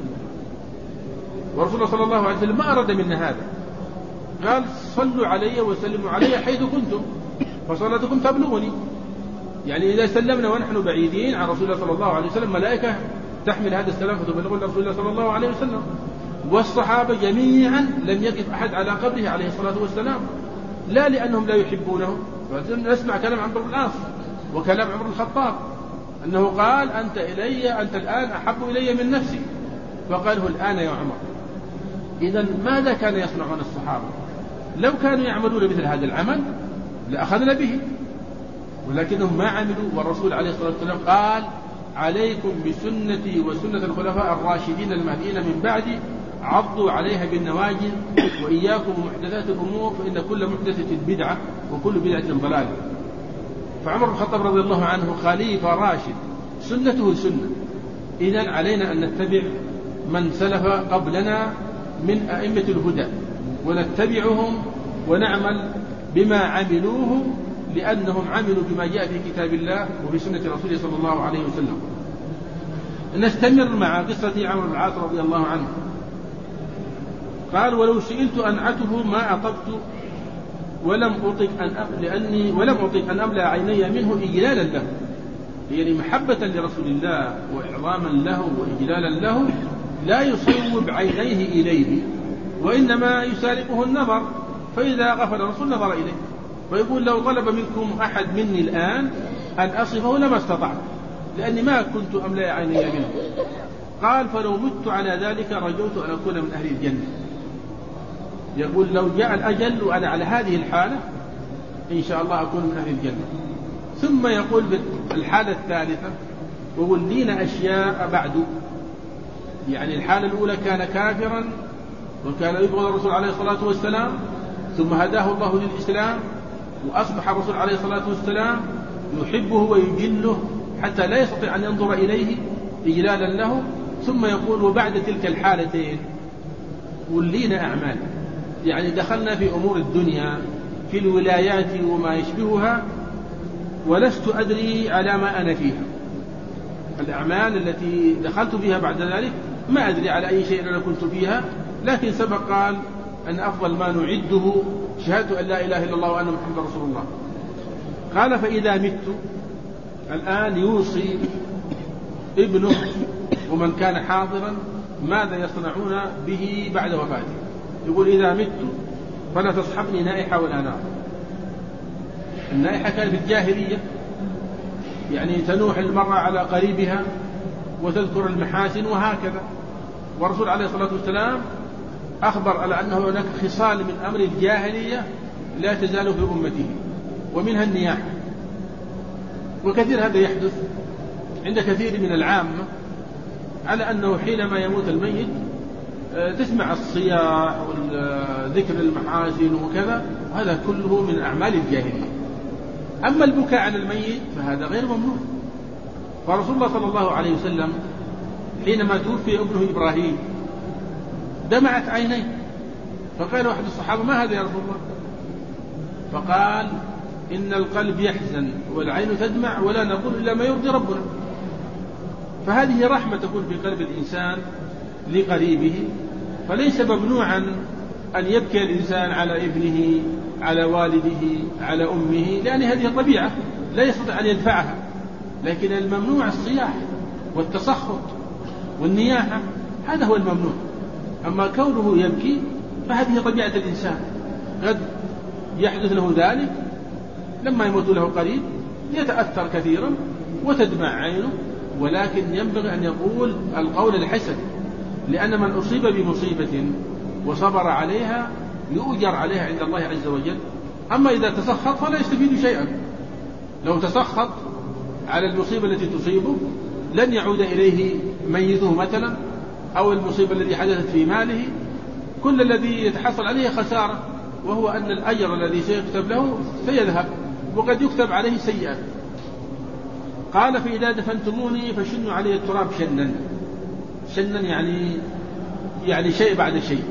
ورسول الله صلى الله عليه وسلم ما أراد منا هذا، قال صلوا علي وسلموا علي حيث كنتم فصلاتكم تبلغني. يعني إذا سلمنا ونحن بعيدين عن رسول الله صلى الله عليه وسلم ملائكة تحمل هذا السلام فتبلغنا رسول الله صلى الله عليه وسلم. والصحابة جميعا لم يقف أحد على قبره عليه الصلاة والسلام، لا لأنهم لا يحبونه، نسمع كلام عمرو بن العاص وكلام عمر بن الخطاب أنه قال أنت الآن أحب إلي من نفسي، فقاله الآن يا عمر. إذن ماذا كان يصنعون الصحابة؟ لو كانوا يعملون مثل هذا العمل لأخذنا به، ولكنهم ما عملوا. والرسول عليه الصلاة والسلام قال عليكم بسنتي وسنة الخلفاء الراشدين المهديين من بعدي عضوا عليها بالنواجذ وإياكم محدثات الأمور فإن كل محدثة بدعة وكل بدعة ضلالة. فعمر بن الخطاب رضي الله عنه خليفة راشد سنته سنة. إذن علينا أن نتبع من سلف قبلنا من أئمة الهدى ونتبعهم ونعمل بما عملوه، لأنهم عملوا بما جاء في كتاب الله وفي سنة رسوله صلى الله عليه وسلم. نستمر مع قصة عمرو بن العاص رضي الله عنه. قال ولو سئلت أنعته ما أطقت ولم أطق أن أملأ عيني منه إجلالا له، يعني محبة لرسول الله وإعظاما له وإجلالا له لا يصوب عينيه إليه وإنما يسارقه النظر، فإذا غفل الرسول نظر إليه. ويقول لو طلب منكم أحد مني الآن أن أصفه لما استطعت لأني ما كنت أملأ عيني منه. قال فلو مت على ذلك رجوت أن أكون من أهل الجنة. يقول لو جاء الأجل وأنا على هذه الحالة إن شاء الله أكون من أهل الجنة. ثم يقول بالحالة الثالثة وقل لنا أشياء بعد، يعني الحالة الأولى كان كافرا وكان يبغض الرسول عليه الصلاة والسلام، ثم هداه الله للإسلام وأصبح الرسول عليه الصلاة والسلام يحبه ويجله حتى لا يستطيع أن ينظر إليه إجلالا له. ثم يقول وبعد تلك الحالتين ولينا أعمال، يعني دخلنا في أمور الدنيا في الولايات وما يشبهها ولست أدري على ما أنا فيها. الأعمال التي دخلت فيها بعد ذلك ما أدري على أي شيء أنا كنت فيها، لكن سبق قال أن أفضل ما نعده شهادة أن لا إله إلا الله وأن محمد رسول الله. قال فإذا مت، الآن يوصي ابنه ومن كان حاضرا ماذا يصنعون به بعد وفاته. يقول إذا مت فلا تصحبني نائحة ولا نار. النائحة كانت في الجاهلية، يعني تنوح المرأة على قريبها وتذكر المحاسن وهكذا. والرسول عليه الصلاة والسلام أخبر على أنه هناك خصال من أمر الجاهلية لا تزال في أمته، ومنها النياحة. وكثير هذا يحدث عند كثير من العامة، على أنه حينما يموت الميت تسمع الصياح وذكر المحاسن وكذا، هذا كله من أعمال الجاهلية. أما البكاء على الميت فهذا غير ممنوع. فرسول الله صلى الله عليه وسلم حينما توفي ابنه إبراهيم دمعت عينيه، فقال واحد الصحابة ما هذا يا رسول الله؟ فقال إن القلب يحزن والعين تدمع ولا نقول إلا ما يرضي ربنا. فهذه رحمة تكون في قلب الإنسان لقريبه، فليس ممنوعا أن يبكي الإنسان على ابنه، على والده، على أمه، لأن هذه طبيعة لا يستطيع أن يدفعها. لكن الممنوع الصياح والتسخط والنياحة، هذا هو الممنوع. أما كونه يبكي فهذه طبيعة الإنسان، قد يحدث له ذلك لما يموت له قريب، يتأثر كثيرا وتدمع عينه، ولكن ينبغي أن يقول القول الحسن، لأن من أصيب بمصيبة وصبر عليها يؤجر عليها عند الله عز وجل. أما إذا تسخط فلا يستفيد شيئا. لو تسخط على المصيبة التي تصيبه لن يعود إليه ميته مثلا، أو المصيبة التي حدثت في ماله، كل الذي يتحصل عليه خسارة، وهو أن الأجر الذي سيكتب له سيذهب، وقد يكتب عليه سيئات. قال فإذا دفنتموني فشنوا علي التراب شنا. شنا يعني شيء بعد شيء.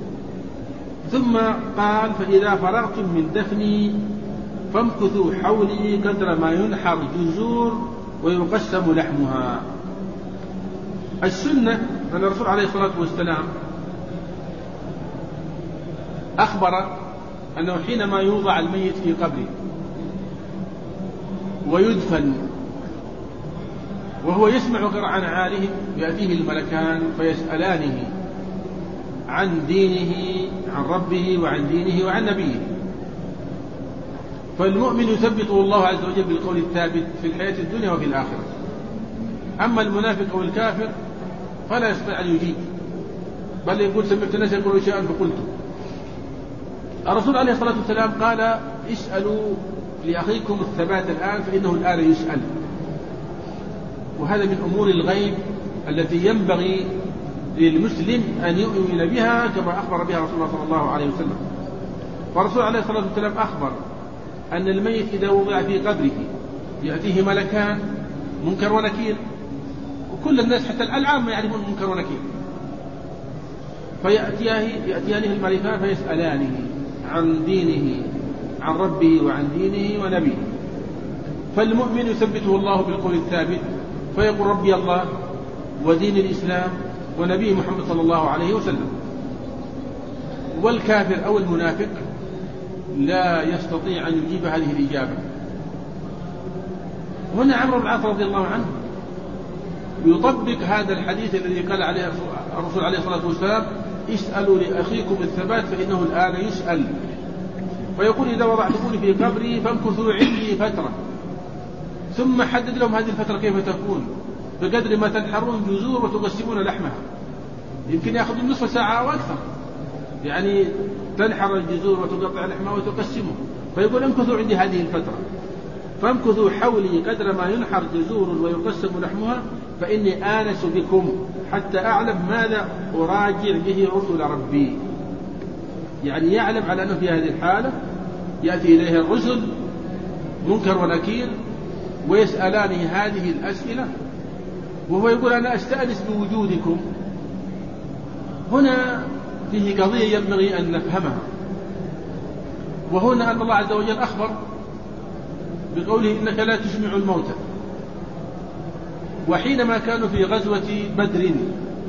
ثم قال فإذا فرغتم من دفني فامكثوا حولي قدر ما ينحر جزور ويقسم لحمها. السنة أن الرسول عليه الصلاة والسلام أخبر أنه حينما يوضع الميت في قبره ويدفن وهو يسمع قرعا عالهم يأتيه الملكان فيسألانه عن دينه، عن ربه وعن دينه وعن نبيه. فالمؤمن يثبته الله عز وجل بالقول الثابت في الحياة الدنيا وفي الآخرة. أما المنافق والكافر فلا يستطيع أن يجيب، بل يقول سمعت الناس يقولون شيئا فقلت. الرسول عليه الصلاة والسلام قال اسألوا لأخيكم الثبات الآن فإنه الآن يسأل. وهذا من أمور الغيب التي ينبغي للمسلم أن يؤمن بها كما أخبر بها رسول الله صلى الله عليه وسلم. فالرسول عليه الصلاة والسلام أخبر أن الميت إذا وضع في قبره يأتيه ملكان منكر ونكير، وكل الناس حتى العامة يعرفون منكر ونكير، فيأتيانه الملكان فيسألانه عن دينه، عن ربه وعن دينه ونبيه. فالمؤمن يثبته الله بالقول الثابت فيقول ربي الله ودين الإسلام ونبي محمد صلى الله عليه وسلم. والكافر أو المنافق لا يستطيع أن يجيب هذه الإجابة. هنا عمرو بن العاص رضي الله عنه يطبق هذا الحديث الذي قال عليه الرسول عليه الصلاة والسلام اسألوا لأخيكم الثبات فإنه الآن يسأل. فيقول إذا وضعتموني في قبري فامكثوا عندي فترة، ثم حدد لهم هذه الفترة كيف تكون، بقدر ما تنحرون جذور وتقسمون لحمها. يمكن يأخذ نصف ساعة أو أكثر، يعني تنحر الجذور وتقطع لحمها وتقسمه. فيقول امكثوا عندي هذه الفترة، فامكثوا حولي قدر ما ينحر جذور ويقسم لحمها، فإني آنس بكم حتى أعلم ماذا أراجع به رسل ربي. يعني يعلم على أنه في هذه الحالة يأتي إليه الرسل منكر ونكير ويسألانه هذه الأسئلة، وهو يقول أنا أستأنس بوجودكم. هنا فيه قضية ينبغي أن نفهمها، وهنا أن الله عز وجل أخبر بقوله إنك لا تسمع الموتى. وحينما كانوا في غزوة بدر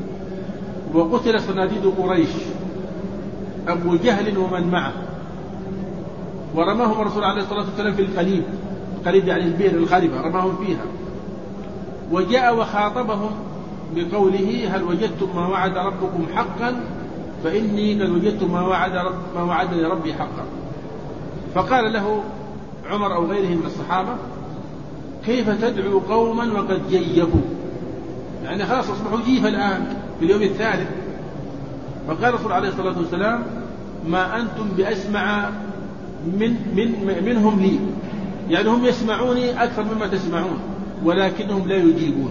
وقتل صناديد قريش أبو جهل ومن معه، ورماهم الرسول عليه الصلاة والسلام في القليب يعني البئر الخاربة، رماهم فيها، وجاء وخاطبهم بقوله هل وجدتم ما وعد ربكم حقا فإني قد وجدت ما وعدني ربي حقا. فقال له عمر أو غيره من الصحابة كيف تدعو قوما وقد جيفوا، يعني خلاص أصبحوا جيف الآن في اليوم الثالث. فقال الرسول عليه الصلاة والسلام ما أنتم بأسمع منهم لي، يعني هم يسمعوني أكثر مما تسمعون ولكنهم لا يجيبون.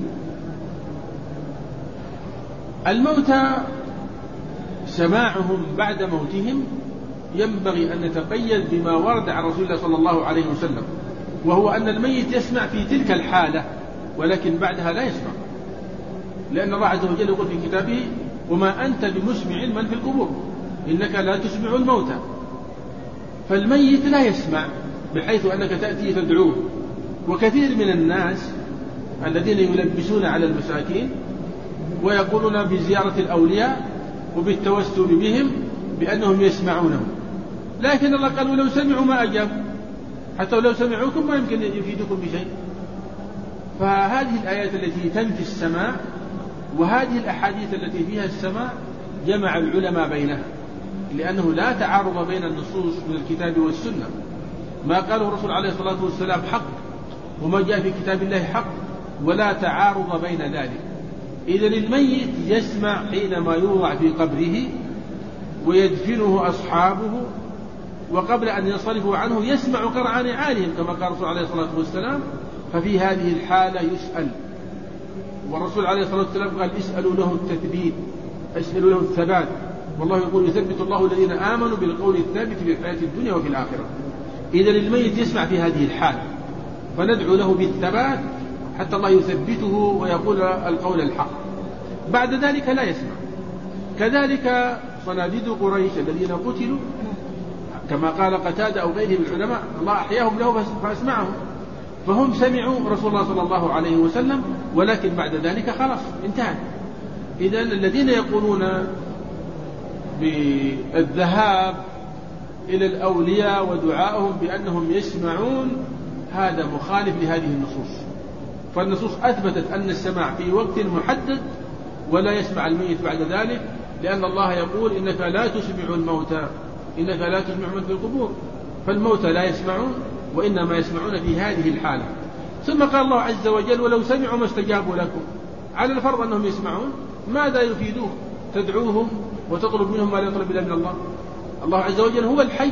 الموتى سماعهم بعد موتهم ينبغي أن نتقيد بما ورد عن رسول الله صلى الله عليه وسلم، وهو أن الميت يسمع في تلك الحالة ولكن بعدها لا يسمع، لأن الله عز وجل يقول في كتابه وما أنت بمسمع من في القبور إنك لا تسمع الموتى. فالميت لا يسمع بحيث أنك تأتي تدعوه. وكثير من الناس الذين يلبسون على المساكين ويقولون بزيارة الأولياء وبالتوسل بهم بأنهم يسمعونهم، لكن الله قال ولو سمعوا ما أجابوا، حتى ولو سمعوكم ما يمكن يفيدكم بشيء. فهذه الآيات التي تنفي السماع وهذه الأحاديث التي فيها السماع جمع العلماء بينها، لأنه لا تعارض بين النصوص من الكتاب والسنة. ما قاله الرسول عليه الصلاة والسلام حق وما جاء في كتاب الله حق، ولا تعارض بين ذلك. إذن الميت يسمع حينما يوضع في قبره ويدفنه أصحابه، وقبل أن ينصرفوا عنه يسمع قرع نعالهم كما قال الرسول عليه الصلاة والسلام، ففي هذه الحالة يسأل. والرسول عليه الصلاة والسلام قال اسألوا له التثبيت، اسألوا له الثبات، والله يقول يثبت الله الذين آمنوا بالقول الثابت في الحياة الدنيا وفي الآخرة. إذن الميت يسمع في هذه الحالة، فندعو له بالثبات حتى الله يثبته ويقول القول الحق. بعد ذلك لا يسمع. كذلك صناديد قريش الذين قتلوا كما قال قتادة أو غيره من العلماء الله أحياهم له فأسمعهم، فهم سمعوا رسول الله صلى الله عليه وسلم، ولكن بعد ذلك خلاص انتهى. إذن الذين يقولون بالذهاب إلى الأولياء ودعائهم بأنهم يسمعون هذا مخالف لهذه النصوص. فالنصوص أثبتت أن السماع في وقت محدد ولا يسمع الميت بعد ذلك، لأن الله يقول إنك لا تسمع الموتى، إنك لا تسمع من في القبور. فالموتى لا يسمعون وإنما يسمعون في هذه الحالة. ثم قال الله عز وجل ولو سمعوا ما استجابوا لكم. على الفرض أنهم يسمعون ماذا يفيدوه؟ تدعوهم وتطلب منهم ما لا يطلب إلا من الله. الله عز وجل هو الحي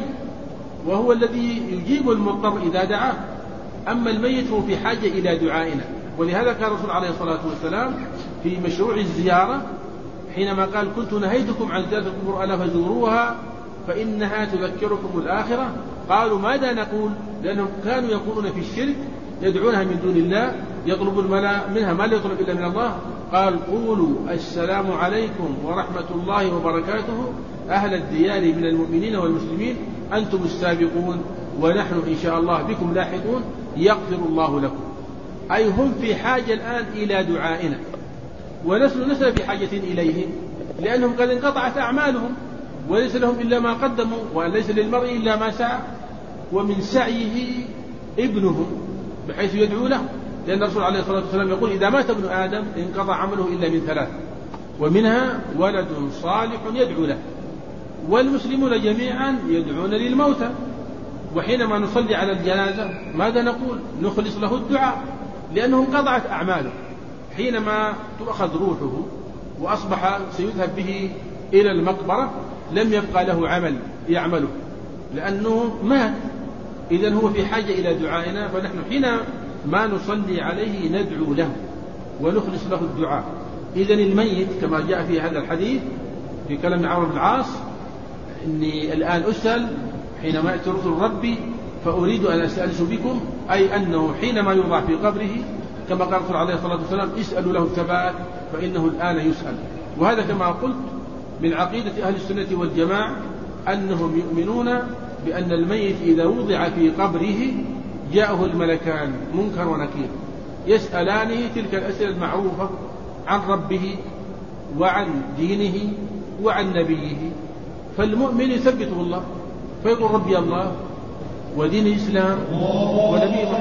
وهو الذي يجيب المضطر إذا دعاه، أما الميت هو في حاجة إلى دعائنا. ولهذا قال الرسول عليه الصلاة والسلام في مشروع الزيارة حينما قال كنت نهيتكم عن زيارة القبور ألا فزوروها فإنها تذكركم الآخرة. قالوا ماذا نقول؟ لأنهم كانوا يقولون في الشرك يدعونها من دون الله، يطلبون منها ما لا يطلب إلا من الله. قال قولوا السلام عليكم ورحمة الله وبركاته أهل الديار من المؤمنين والمسلمين أنتم السابقون ونحن إن شاء الله بكم لاحقون يغفر الله لكم. أي هم في حاجة الآن إلى دعائنا، ونحن لسنا في حاجة إليهم، لأنهم قد انقطعت أعمالهم وليس لهم إلا ما قدموا، وليس للمرء إلا ما سعى، ومن سعيه ابنه بحيث يدعو له، لأن الرسول عليه الصلاة والسلام يقول إذا مات ابن آدم انقطع عمله إلا من ثلاث، ومنها ولد صالح يدعو له. والمسلمون جميعا يدعون للموتى، وحينما نصلي على الجنازة ماذا نقول؟ نخلص له الدعاء، لأنه انقطعت أعماله. حينما تؤخذ روحه وأصبح سيذهب به إلى المقبرة لم يبقى له عمل يعمله لأنه مات. إذن هو في حاجة إلى دعائنا، فنحن حينما نصلي عليه ندعو له ونخلص له الدعاء. إذن الميت كما جاء في هذا الحديث في كلام عمرو بن العاص إني الآن أسأل حينما يأتي رسل ربي فأريد أن أستأنس بكم، أي أنه حينما يوضع في قبره كما قال الرسول عليه الصلاة والسلام اسألوا له الثبات فإنه الآن يسأل. وهذا كما قلت من عقيدة أهل السنة والجماعة أنهم يؤمنون بأن الميت إذا وضع في قبره جاءه الملكان منكر ونكير يسألانه تلك الأسئلة المعروفة عن ربه وعن دينه وعن نبيه. فالمؤمن يثبته الله فيقول ربي الله ودين الإسلام ونبي